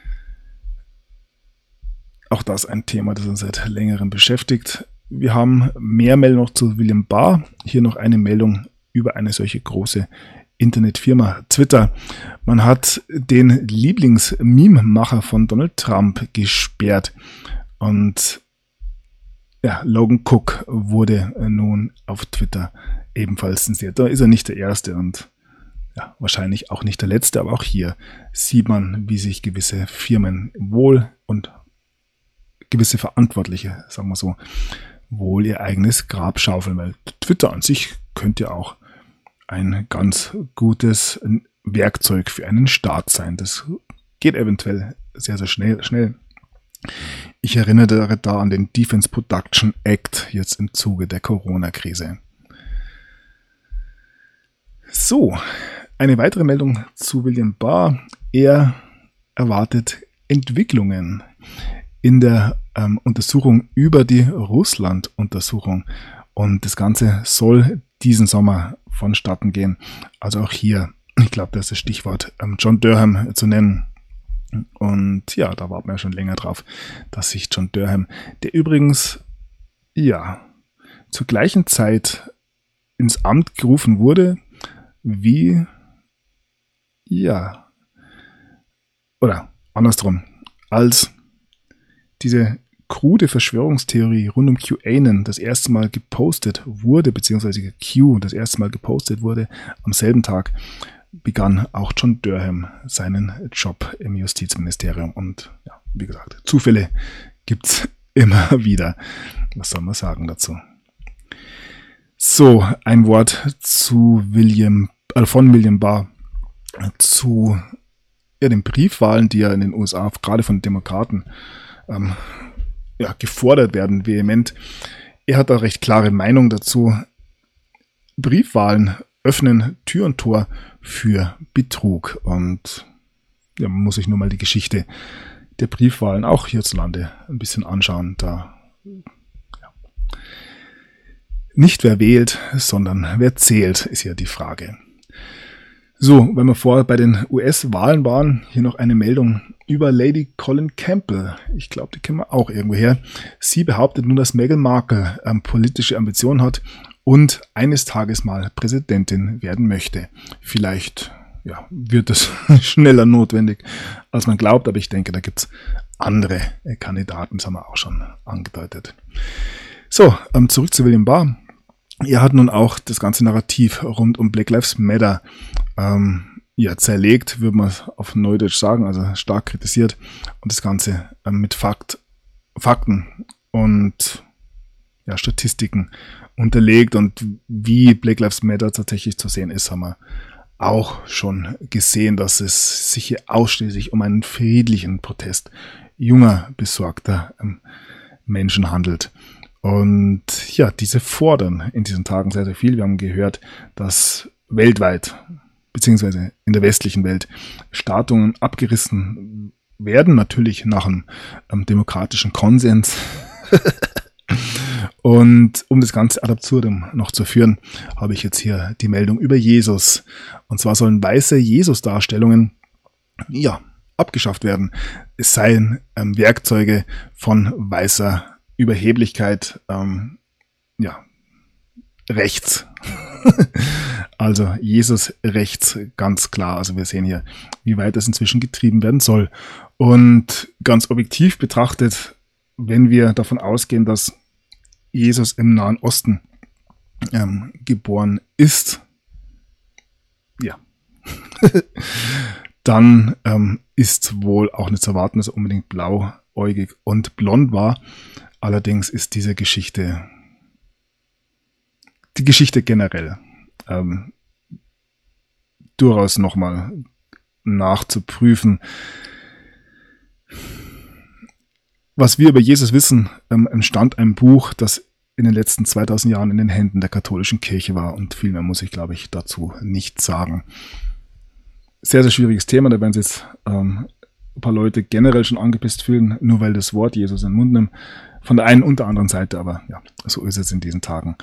S1: Auch das ein Thema, das uns seit längerem beschäftigt. Wir haben mehr Meldungen noch zu William Barr. Hier noch eine Meldung über eine solche große Internetfirma Twitter. Man hat den Lieblings-Meme-Macher von Donald Trump gesperrt und Logan Cook wurde nun auf Twitter ebenfalls zensiert. Da ist er nicht der Erste und wahrscheinlich auch nicht der Letzte, aber auch hier sieht man, wie sich gewisse Firmen und gewisse Verantwortliche, sagen wir so, wohl ihr eigenes Grab schaufeln, weil Twitter an sich könnte ja auch ein ganz gutes Werkzeug für einen Staat sein. Das geht eventuell sehr, sehr schnell. Ich erinnere da an den Defense Production Act jetzt im Zuge der Corona-Krise. So, eine weitere Meldung zu William Barr. Er erwartet Entwicklungen in der Untersuchung über die Russland-Untersuchung. Und das Ganze soll diesen Sommer vonstatten gehen. Also auch hier, ich glaube, das ist das Stichwort John Durham zu nennen. Und da warten wir schon länger drauf, dass sich John Durham, der übrigens zur gleichen Zeit ins Amt gerufen wurde, wie oder andersrum, als diese krude Verschwörungstheorie rund um QAnon das erste Mal gepostet wurde, beziehungsweise Q das erste Mal gepostet wurde, am selben Tag begann auch John Durham seinen Job im Justizministerium. Und ja, wie gesagt, Zufälle gibt's immer wieder. Was soll man sagen dazu? So, ein Wort zu von William Barr zu den Briefwahlen, die ja in den USA gerade von Demokraten gefordert werden, vehement. Er hat da recht klare Meinung dazu. Briefwahlen öffnen Tür und Tor für Betrug. Und ja, man muss sich nur mal die Geschichte der Briefwahlen auch hierzulande ein bisschen anschauen. Da nicht wer wählt, sondern wer zählt, ist ja die Frage. So, wenn wir vorher bei den US-Wahlen waren, hier noch eine Meldung über Lady Colin Campbell. Ich glaube, die kennen wir auch irgendwo her. Sie behauptet nun, dass Meghan Markle politische Ambitionen hat und eines Tages mal Präsidentin werden möchte. Vielleicht wird es schneller notwendig, als man glaubt, aber ich denke, da gibt es andere Kandidaten, das haben wir auch schon angedeutet. So, zurück zu William Barr. Er hat nun auch das ganze Narrativ rund um Black Lives Matter zerlegt, würde man auf Neudeutsch sagen, also stark kritisiert und das Ganze mit Fakten und Statistiken unterlegt, und wie Black Lives Matter tatsächlich zu sehen ist, haben wir auch schon gesehen, dass es sich hier ausschließlich um einen friedlichen Protest junger, besorgter Menschen handelt. Und ja, diese fordern in diesen Tagen sehr, sehr viel. Wir haben gehört, dass weltweit, beziehungsweise in der westlichen Welt, Statuen abgerissen werden, natürlich nach einem demokratischen Konsens. Und um das Ganze ad absurdum noch zu führen, habe ich jetzt hier die Meldung über Jesus. Und zwar sollen weiße Jesus-Darstellungen abgeschafft werden. Es seien Werkzeuge von weißer Überheblichkeit, rechts. Also Jesus rechts, ganz klar. Also wir sehen hier, wie weit das inzwischen getrieben werden soll. Und ganz objektiv betrachtet, wenn wir davon ausgehen, dass Jesus im Nahen Osten geboren ist, dann ist wohl auch nicht zu erwarten, dass er unbedingt blauäugig und blond war. Allerdings ist diese Geschichte, die Geschichte generell, durchaus nochmal nachzuprüfen. Was wir über Jesus wissen, entstand ein Buch, das in den letzten 2000 Jahren in den Händen der katholischen Kirche war, und viel mehr muss ich, glaube ich, dazu nicht sagen. Sehr, sehr schwieriges Thema, da werden sich jetzt ein paar Leute generell schon angepisst fühlen, nur weil das Wort Jesus in den Mund nimmt. Von der einen und der anderen Seite, aber ja, so ist es in diesen Tagen.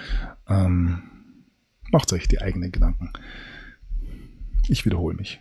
S1: Macht euch die eigenen Gedanken. Ich wiederhole mich.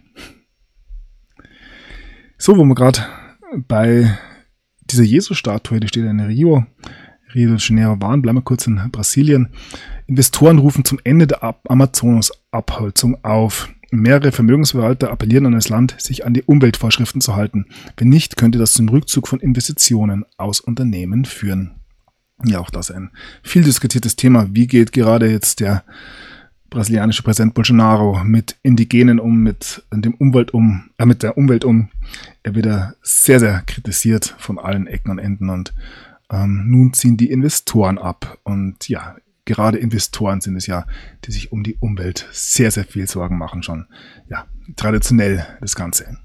S1: So, wo wir gerade bei dieser Jesus-Statue, die steht in Rio de Janeiro waren, bleiben wir kurz in Brasilien. Investoren rufen zum Ende der Amazonas-Abholzung auf. Mehrere Vermögensverwalter appellieren an das Land, sich an die Umweltvorschriften zu halten. Wenn nicht, könnte das zum Rückzug von Investitionen aus Unternehmen führen. Ja, auch das ein viel diskutiertes Thema. Wie geht gerade jetzt der brasilianische Präsident Bolsonaro mit Indigenen um, mit der Umwelt um? Er wird da sehr, sehr kritisiert von allen Ecken und Enden, und nun ziehen die Investoren ab. Und ja, gerade Investoren sind es ja, die sich um die Umwelt sehr, sehr viel Sorgen machen, schon traditionell das Ganze.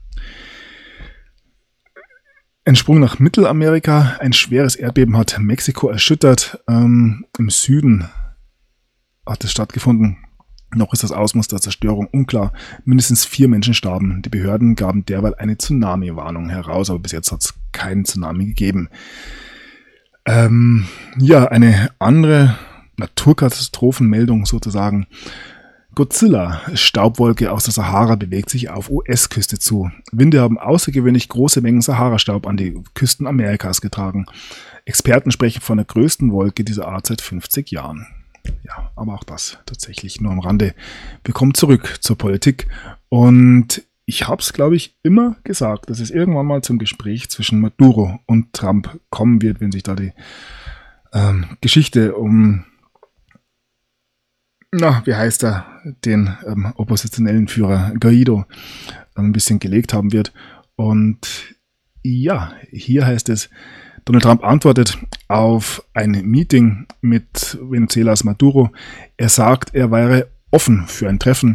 S1: Ein Sprung nach Mittelamerika. Ein schweres Erdbeben hat Mexiko erschüttert. Im Süden hat es stattgefunden. Noch ist das Ausmaß der Zerstörung unklar. Mindestens 4 Menschen starben. Die Behörden gaben derweil eine Tsunami-Warnung heraus, aber bis jetzt hat es keinen Tsunami gegeben. Eine andere Naturkatastrophenmeldung sozusagen. Godzilla, Staubwolke aus der Sahara, bewegt sich auf US-Küste zu. Winde haben außergewöhnlich große Mengen Sahara-Staub an die Küsten Amerikas getragen. Experten sprechen von der größten Wolke dieser Art seit 50 Jahren. Ja, aber auch das tatsächlich nur am Rande. Wir kommen zurück zur Politik, und ich habe es, glaube ich, immer gesagt, dass es irgendwann mal zum Gespräch zwischen Maduro und Trump kommen wird, wenn sich da die Geschichte um, wie heißt er, den oppositionellen Führer Guaido ein bisschen gelegt haben wird. Und ja, hier heißt es, Donald Trump antwortet auf ein Meeting mit Venezuelas Maduro. Er sagt, er wäre offen für ein Treffen.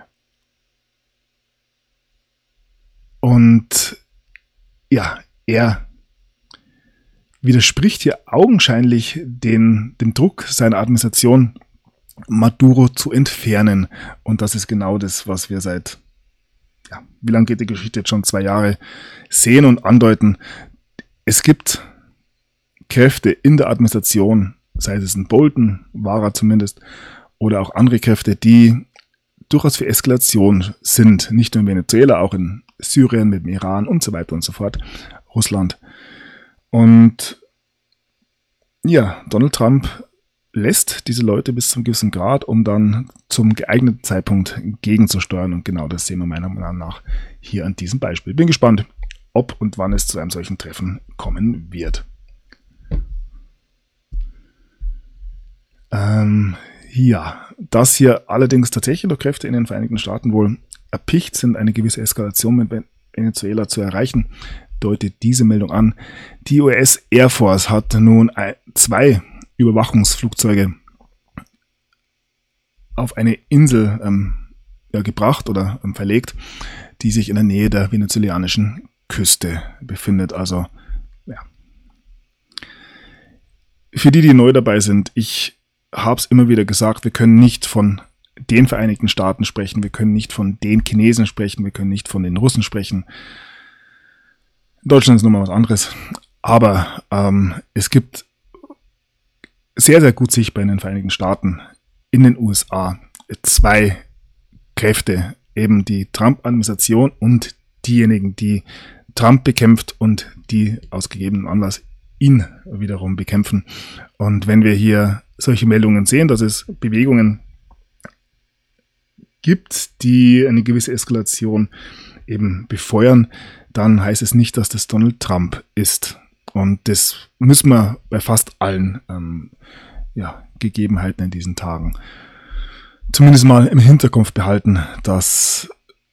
S1: Und ja, er widerspricht hier augenscheinlich dem Druck seiner Administration, Maduro zu entfernen. Und das ist genau das, was wir seit, wie lange geht die Geschichte jetzt schon? 2 Jahre sehen und andeuten. Es gibt Kräfte in der Administration, sei es ein Bolton, war er zumindest, oder auch andere Kräfte, die durchaus für Eskalation sind. Nicht nur in Venezuela, auch in Syrien, mit dem Iran und so weiter und so fort. Russland. Und ja, Donald Trump lässt diese Leute bis zum gewissen Grad, um dann zum geeigneten Zeitpunkt gegenzusteuern. Und genau das sehen wir meiner Meinung nach hier an diesem Beispiel. Bin gespannt, ob und wann es zu einem solchen Treffen kommen wird. Dass hier allerdings tatsächlich noch Kräfte in den Vereinigten Staaten wohl erpicht sind, eine gewisse Eskalation mit Venezuela zu erreichen, deutet diese Meldung an. Die US Air Force hat nun 2 Überwachungsflugzeuge auf eine Insel gebracht oder verlegt, die sich in der Nähe der venezolanischen Küste befindet. Also, ja. Für die neu dabei sind, ich habe es immer wieder gesagt, wir können nicht von den Vereinigten Staaten sprechen, wir können nicht von den Chinesen sprechen, wir können nicht von den Russen sprechen. Deutschland ist nochmal was anderes. Aber es gibt sehr, sehr gut sichtbar in den Vereinigten Staaten, in den USA, 2 Kräfte, eben die Trump-Administration und diejenigen, die Trump bekämpft und die aus gegebenem Anlass ihn wiederum bekämpfen. Und wenn wir hier solche Meldungen sehen, dass es Bewegungen gibt, die eine gewisse Eskalation eben befeuern, dann heißt es nicht, dass das Donald Trump ist. Und das müssen wir bei fast allen Gegebenheiten in diesen Tagen zumindest mal im Hinterkopf behalten, dass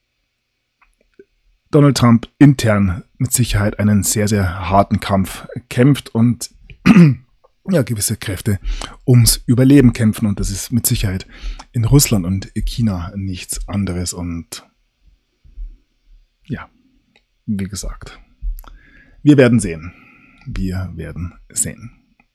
S1: Donald Trump intern mit Sicherheit einen sehr, sehr harten Kampf kämpft und gewisse Kräfte ums Überleben kämpfen. Und das ist mit Sicherheit in Russland und China nichts anderes. Und ja, wie gesagt, wir werden sehen. Wir werden sehen.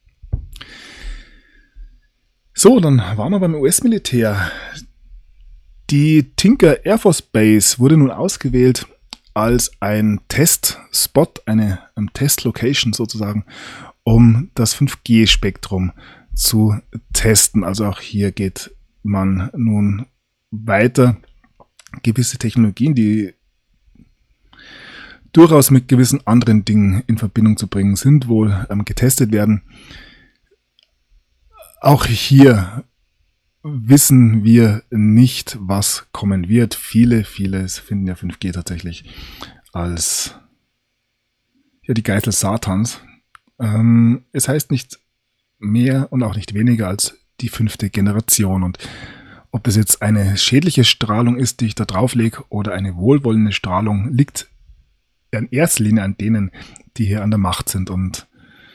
S1: So, dann waren wir beim US-Militär. Die Tinker Air Force Base wurde nun ausgewählt als ein Testspot, eine Testlocation sozusagen, um das 5G-Spektrum zu testen. Also auch hier geht man nun weiter. Gewisse Technologien, die durchaus mit gewissen anderen Dingen in Verbindung zu bringen sind, wohl getestet werden. Auch hier wissen wir nicht, was kommen wird. Viele finden ja 5G tatsächlich als die Geißel Satans. Es heißt nicht mehr und auch nicht weniger als die 5. Generation. Und ob das jetzt eine schädliche Strahlung ist, die ich da drauflege, oder eine wohlwollende Strahlung, liegt in erster Linie an denen, die hier an der Macht sind. Und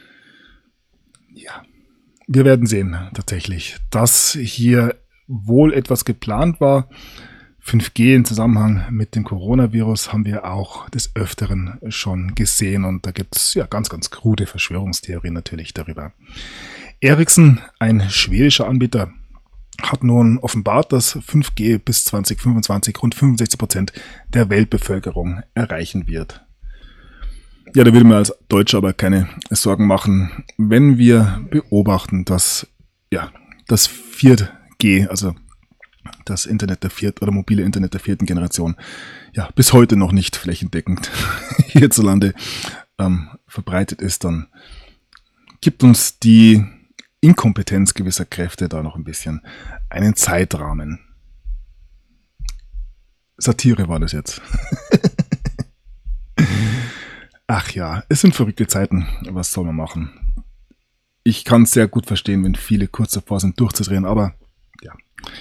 S1: ja, wir werden sehen tatsächlich, dass hier wohl etwas geplant war. 5G im Zusammenhang mit dem Coronavirus haben wir auch des Öfteren schon gesehen. Und da gibt es ganz, ganz krude Verschwörungstheorien natürlich darüber. Ericsson, ein schwedischer Anbieter, hat nun offenbart, dass 5G bis 2025 rund 65% der Weltbevölkerung erreichen wird. Ja, da würde man als Deutscher aber keine Sorgen machen, wenn wir beobachten, dass das 4G, also das Internet der 4. oder mobile Internet der 4. Generation, bis heute noch nicht flächendeckend hierzulande verbreitet ist, dann gibt uns die Inkompetenz gewisser Kräfte da noch ein bisschen einen Zeitrahmen. Satire war das jetzt. Ach ja, es sind verrückte Zeiten. Was soll man machen? Ich kann es sehr gut verstehen, wenn viele kurz davor sind, durchzudrehen, aber ja.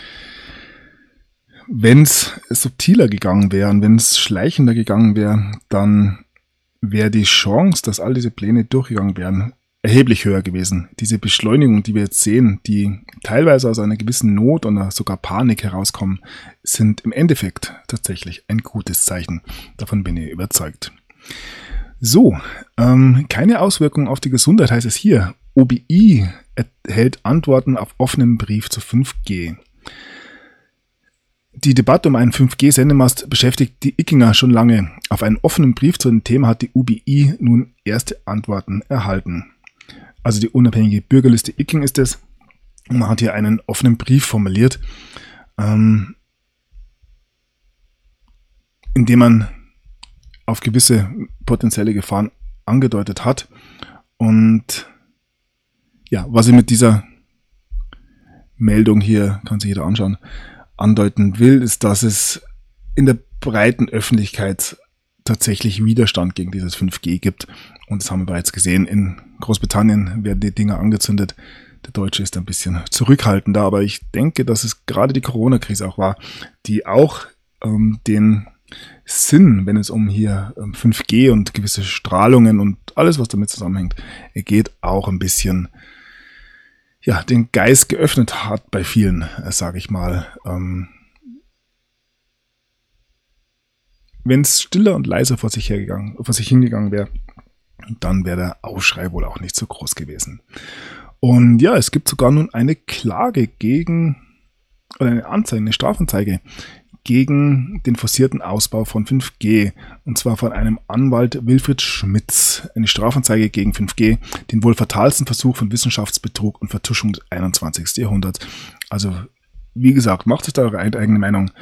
S1: Wenn es subtiler gegangen wäre und wenn es schleichender gegangen wäre, dann wäre die Chance, dass all diese Pläne durchgegangen wären, erheblich höher gewesen. Diese Beschleunigung, die wir jetzt sehen, die teilweise aus einer gewissen Not oder sogar Panik herauskommen, sind im Endeffekt tatsächlich ein gutes Zeichen. Davon bin ich überzeugt. So, keine Auswirkungen auf die Gesundheit heißt es hier. OBI erhält Antworten auf offenem Brief zu 5G. Die Debatte um einen 5G-Sendemast beschäftigt die Ickinger schon lange. Auf einen offenen Brief zu dem Thema hat die UBI nun erste Antworten erhalten. Also die unabhängige Bürgerliste Icking ist es. Man hat hier einen offenen Brief formuliert, in dem man auf gewisse potenzielle Gefahren angedeutet hat. Und ja, was ich mit dieser Meldung hier, kann sich jeder anschauen, andeuten will, ist, dass es in der breiten Öffentlichkeit tatsächlich Widerstand gegen dieses 5G gibt. Und das haben wir bereits gesehen. In Großbritannien werden die Dinger angezündet. Der Deutsche ist ein bisschen zurückhaltender, aber ich denke, dass es gerade die Corona-Krise auch war, die auch den Sinn, wenn es um hier 5G und gewisse Strahlungen und alles, was damit zusammenhängt, geht, auch ein bisschen den Geist geöffnet hat bei vielen, sage ich mal. Wenn es stiller und leiser vor sich hingegangen wäre, dann wäre der Aufschrei wohl auch nicht so groß gewesen. Und ja, es gibt sogar nun eine Klage eine Strafanzeige gegen den forcierten Ausbau von 5G, und zwar von einem Anwalt Wilfried Schmitz. Eine Strafanzeige gegen 5G, den wohl fatalsten Versuch von Wissenschaftsbetrug und Vertuschung des 21. Jahrhunderts. Also, wie gesagt, macht euch da eure eigene Meinung.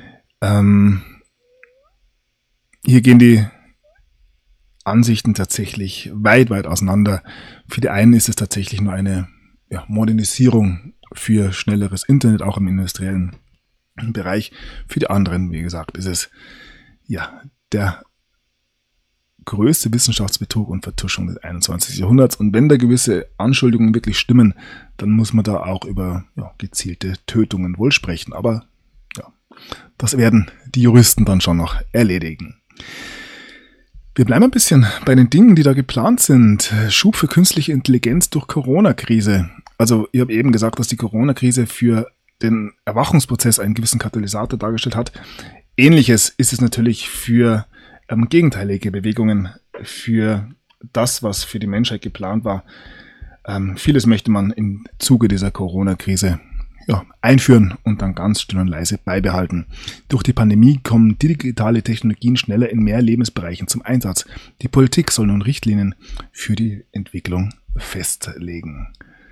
S1: Hier gehen die Ansichten tatsächlich weit, weit auseinander. Für die einen ist es tatsächlich nur eine Modernisierung für schnelleres Internet, auch im industriellen Bereich. Für die anderen, wie gesagt, ist es der größte Wissenschaftsbetrug und Vertuschung des 21. Jahrhunderts. Und wenn da gewisse Anschuldigungen wirklich stimmen, dann muss man da auch über gezielte Tötungen wohl sprechen. Aber das werden die Juristen dann schon noch erledigen. Wir bleiben ein bisschen bei den Dingen, die da geplant sind. Schub für künstliche Intelligenz durch Corona-Krise. Also ich habe eben gesagt, dass die Corona-Krise für den Erwachungsprozess einen gewissen Katalysator dargestellt hat. Ähnliches ist es natürlich für gegenteilige Bewegungen, für das, was für die Menschheit geplant war. Vieles möchte man im Zuge dieser Corona-Krise einführen und dann ganz still und leise beibehalten. Durch die Pandemie kommen digitale Technologien schneller in mehr Lebensbereichen zum Einsatz. Die Politik soll nun Richtlinien für die Entwicklung festlegen.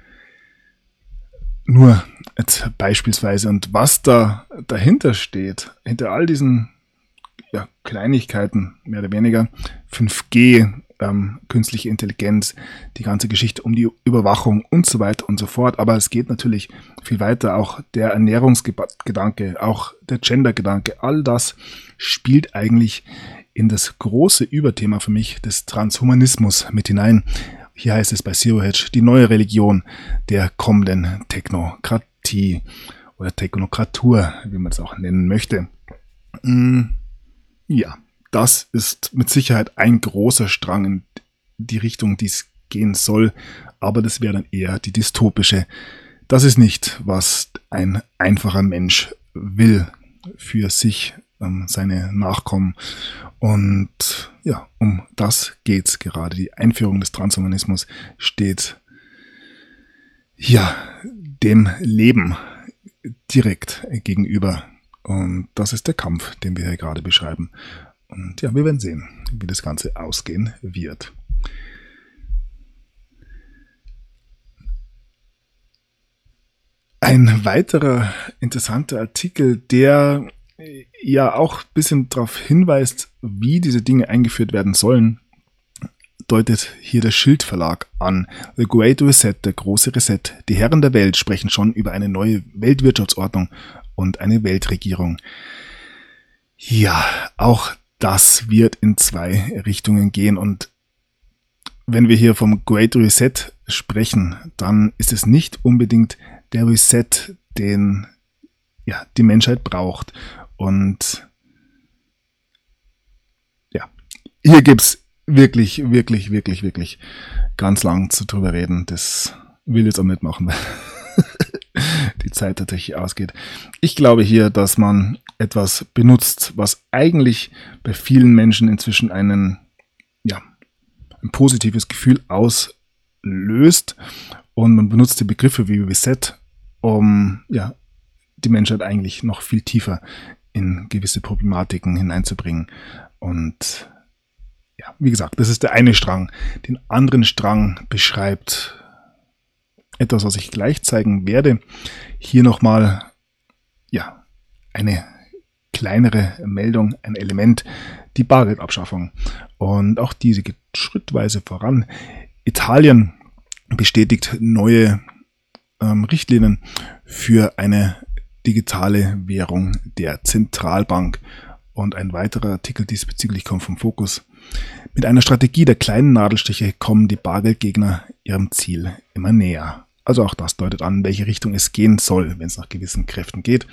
S1: Nur jetzt beispielsweise, und was da dahinter steht, hinter all diesen Kleinigkeiten, mehr oder weniger, 5G, künstliche Intelligenz, die ganze Geschichte um die Überwachung und so weiter und so fort. Aber es geht natürlich viel weiter. Auch der Ernährungsgedanke, auch der Gender-Gedanke, all das spielt eigentlich in das große Überthema für mich des Transhumanismus mit hinein. Hier heißt es bei Zero Hedge, die neue Religion der kommenden Technokratie oder Technokratur, wie man es auch nennen möchte. Ja, das ist mit Sicherheit ein großer Strang in die Richtung, die es gehen soll, aber das wäre dann eher die dystopische. Das ist nicht, was ein einfacher Mensch will für sich, seine Nachkommen. Und um das geht's gerade. Die Einführung des Transhumanismus steht dem Leben direkt gegenüber. Und das ist der Kampf, den wir hier gerade beschreiben. Und wir werden sehen, wie das Ganze ausgehen wird. Ein weiterer interessanter Artikel, der auch ein bisschen darauf hinweist, wie diese Dinge eingeführt werden sollen, deutet hier der Schild Verlag an. The Great Reset, der große Reset. Die Herren der Welt sprechen schon über eine neue Weltwirtschaftsordnung und eine Weltregierung. Ja, auch das wird in zwei Richtungen gehen. Und wenn wir hier vom Great Reset sprechen, dann ist es nicht unbedingt der Reset, den die Menschheit braucht. Und ja, hier gibt's wirklich ganz lang zu drüber reden. Das will ich jetzt auch nicht machen, weil die Zeit tatsächlich ausgeht. Ich glaube hier, dass man etwas benutzt, was eigentlich bei vielen Menschen inzwischen ein positives Gefühl auslöst, und man benutzt die Begriffe wie Reset, um die Menschheit eigentlich noch viel tiefer in gewisse Problematiken hineinzubringen. Und ja, wie gesagt, das ist der eine Strang. Den anderen Strang beschreibt etwas, was ich gleich zeigen werde. Hier nochmal eine kleinere Meldung, ein Element, die Bargeldabschaffung. Und auch diese geht schrittweise voran. Italien bestätigt neue Richtlinien für eine digitale Währung der Zentralbank. Und ein weiterer Artikel diesbezüglich kommt vom Fokus. Mit einer Strategie der kleinen Nadelstiche kommen die Bargeldgegner ihrem Ziel immer näher. Also auch das deutet an, in welche Richtung es gehen soll, wenn es nach gewissen Kräften geht.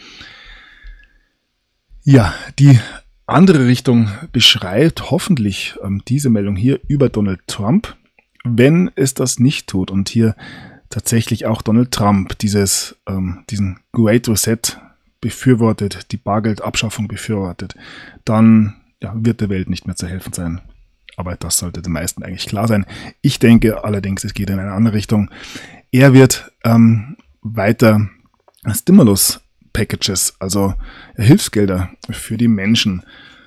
S1: Ja, die andere Richtung beschreibt hoffentlich diese Meldung hier über Donald Trump, wenn es das nicht tut und hier tatsächlich auch Donald Trump diesen Great Reset befürwortet, die Bargeldabschaffung befürwortet, dann wird der Welt nicht mehr zu helfen sein. Aber das sollte den meisten eigentlich klar sein. Ich denke allerdings, es geht in eine andere Richtung. Er wird weiter Stimulus-Packages, also Hilfsgelder für die Menschen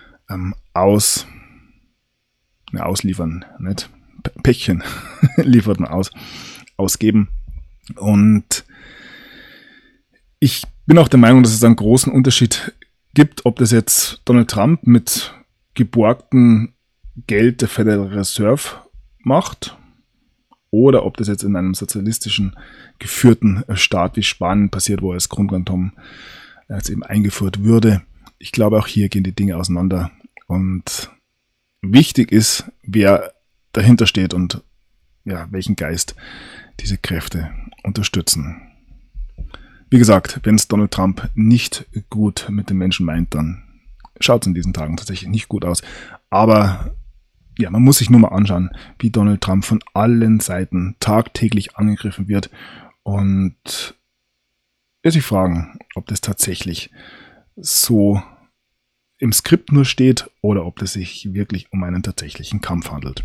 S1: ausliefern, nicht? Päckchen liefert man ausgeben. Und ich bin auch der Meinung, dass es einen großen Unterschied gibt, ob das jetzt Donald Trump mit geborgtem Geld der Federal Reserve macht oder ob das jetzt in einem sozialistischen geführten Staat wie Spanien passiert, wo das Grundeinkommen jetzt eben eingeführt würde. Ich glaube, auch hier gehen die Dinge auseinander. Und wichtig ist, wer dahinter steht und welchen Geist diese Kräfte unterstützen. Wie gesagt, wenn es Donald Trump nicht gut mit den Menschen meint, dann schaut es in diesen Tagen tatsächlich nicht gut aus. Aber man muss sich nur mal anschauen, wie Donald Trump von allen Seiten tagtäglich angegriffen wird und sich fragen, ob das tatsächlich so im Skript nur steht oder ob es sich wirklich um einen tatsächlichen Kampf handelt.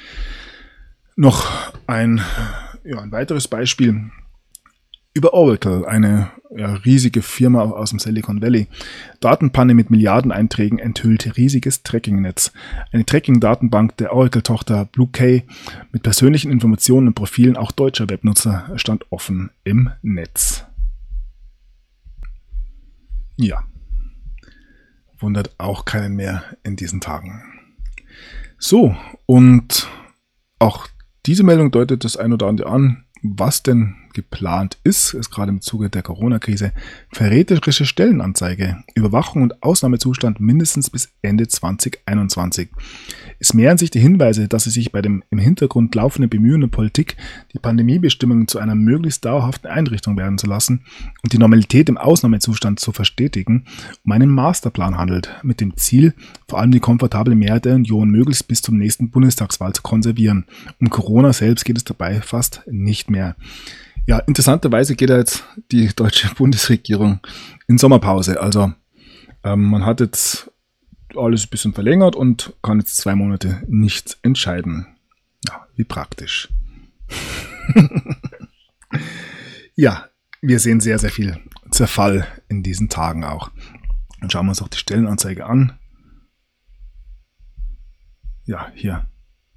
S1: Noch ein weiteres Beispiel über Oracle, eine riesige Firma aus dem Silicon Valley. Datenpanne mit Milliardeneinträgen enthüllt riesiges Tracking-Netz. Eine Tracking-Datenbank der Oracle-Tochter BlueK mit persönlichen Informationen und Profilen auch deutscher Webnutzer stand offen im Netz. Ja, wundert auch keinen mehr in diesen Tagen. So, und auch diese Meldung deutet das ein oder andere an, was denn geplant ist gerade im Zuge der Corona-Krise. Verräterische Stellenanzeige, Überwachung und Ausnahmezustand mindestens bis Ende 2021. Es mehren sich die Hinweise, dass es sich bei dem im Hintergrund laufenden Bemühen der Politik, die Pandemiebestimmungen zu einer möglichst dauerhaften Einrichtung werden zu lassen und die Normalität im Ausnahmezustand zu verstetigen, um einen Masterplan handelt, mit dem Ziel, vor allem die komfortable Mehrheit der Union möglichst bis zum nächsten Bundestagswahl zu konservieren. Um Corona selbst geht es dabei fast nicht mehr. Ja, interessanterweise geht ja jetzt die deutsche Bundesregierung in Sommerpause. Also man hat jetzt alles ein bisschen verlängert und kann jetzt 2 Monate nichts entscheiden. Ja, wie praktisch. Ja, wir sehen sehr, sehr viel Zerfall in diesen Tagen auch. Dann schauen wir uns auch die Stellenanzeige an. Ja, hier.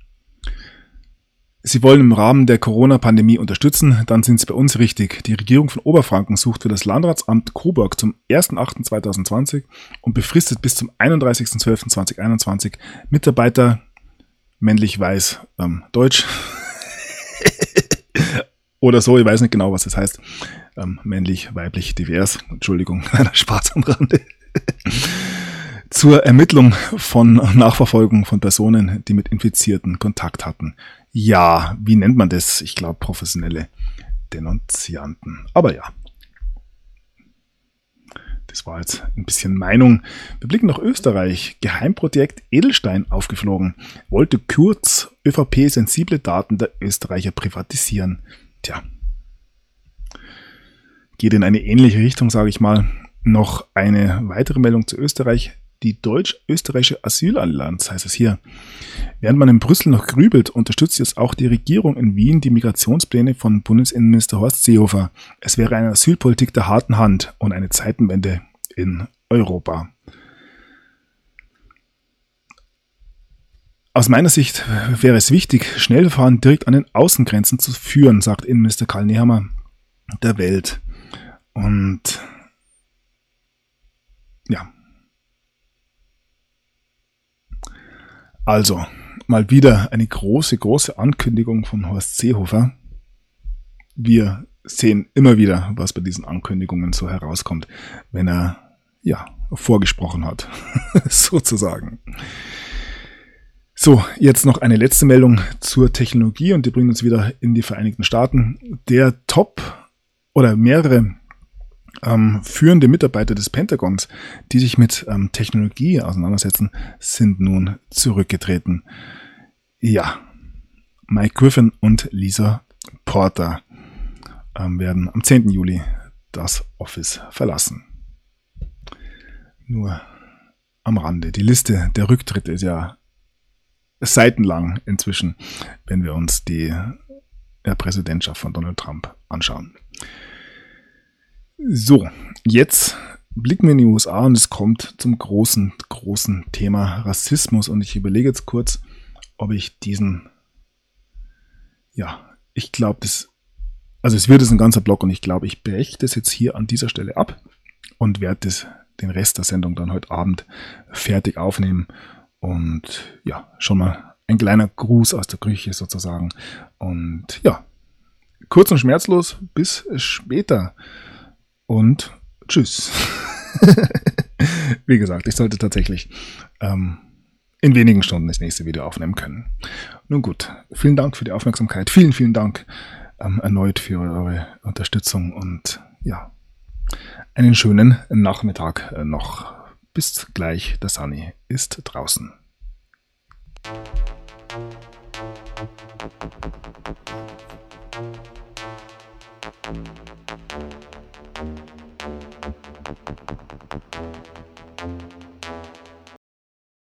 S1: Sie wollen im Rahmen der Corona-Pandemie unterstützen, dann sind Sie bei uns richtig. Die Regierung von Oberfranken sucht für das Landratsamt Coburg zum 1.8.2020 und befristet bis zum 31.12.2021 Mitarbeiter, männlich, weiß, deutsch oder so, ich weiß nicht genau, was das heißt. Männlich, weiblich, divers, Entschuldigung, kleiner Spaß am Rande. zur Ermittlung von Nachverfolgung von Personen, die mit Infizierten Kontakt hatten. Ja, wie nennt man das? Ich glaube, professionelle Denunzianten. Aber ja, das war jetzt ein bisschen Meinung. Wir blicken nach Österreich. Geheimprojekt Edelstein aufgeflogen. Wollte Kurz ÖVP sensible Daten der Österreicher privatisieren. Tja, geht in eine ähnliche Richtung, sage ich mal. Noch eine weitere Meldung zu Österreich. Die deutsch-österreichische Asylallianz, heißt es hier. Während man in Brüssel noch grübelt, unterstützt jetzt auch die Regierung in Wien die Migrationspläne von Bundesinnenminister Horst Seehofer. Es wäre eine Asylpolitik der harten Hand und eine Zeitenwende in Europa. Aus meiner Sicht wäre es wichtig, Schnellverfahren direkt an den Außengrenzen zu führen, sagt Innenminister Karl Nehammer der Welt. Und ja, also mal wieder eine große Ankündigung von Horst Seehofer. Wir sehen immer wieder, was bei diesen Ankündigungen so herauskommt, wenn er vorgesprochen hat, sozusagen. So, jetzt noch eine letzte Meldung zur Technologie und die bringt uns wieder in die Vereinigten Staaten. Der mehrere führende Mitarbeiter des Pentagons, die sich mit Technologie auseinandersetzen, sind nun zurückgetreten. Ja, Mike Griffin und Lisa Porter werden am 10. Juli das Office verlassen. Nur am Rande. Die Liste der Rücktritte ist ja seitenlang inzwischen, wenn wir uns die Präsidentschaft von Donald Trump anschauen. So, jetzt blicken wir in die USA und es kommt zum großen Thema Rassismus und ich überlege jetzt kurz, ob ich ich glaube, es wird jetzt ein ganzer Block und ich glaube, ich breche das jetzt hier an dieser Stelle ab und werde den Rest der Sendung dann heute Abend fertig aufnehmen und ja, schon mal ein kleiner Gruß aus der Küche sozusagen und ja, kurz und schmerzlos, bis später. Und tschüss. Wie gesagt, ich sollte tatsächlich in wenigen Stunden das nächste Video aufnehmen können. Nun gut, vielen Dank für die Aufmerksamkeit. Vielen Dank erneut für eure Unterstützung und ja, einen schönen Nachmittag noch. Bis gleich, der Sunny ist draußen.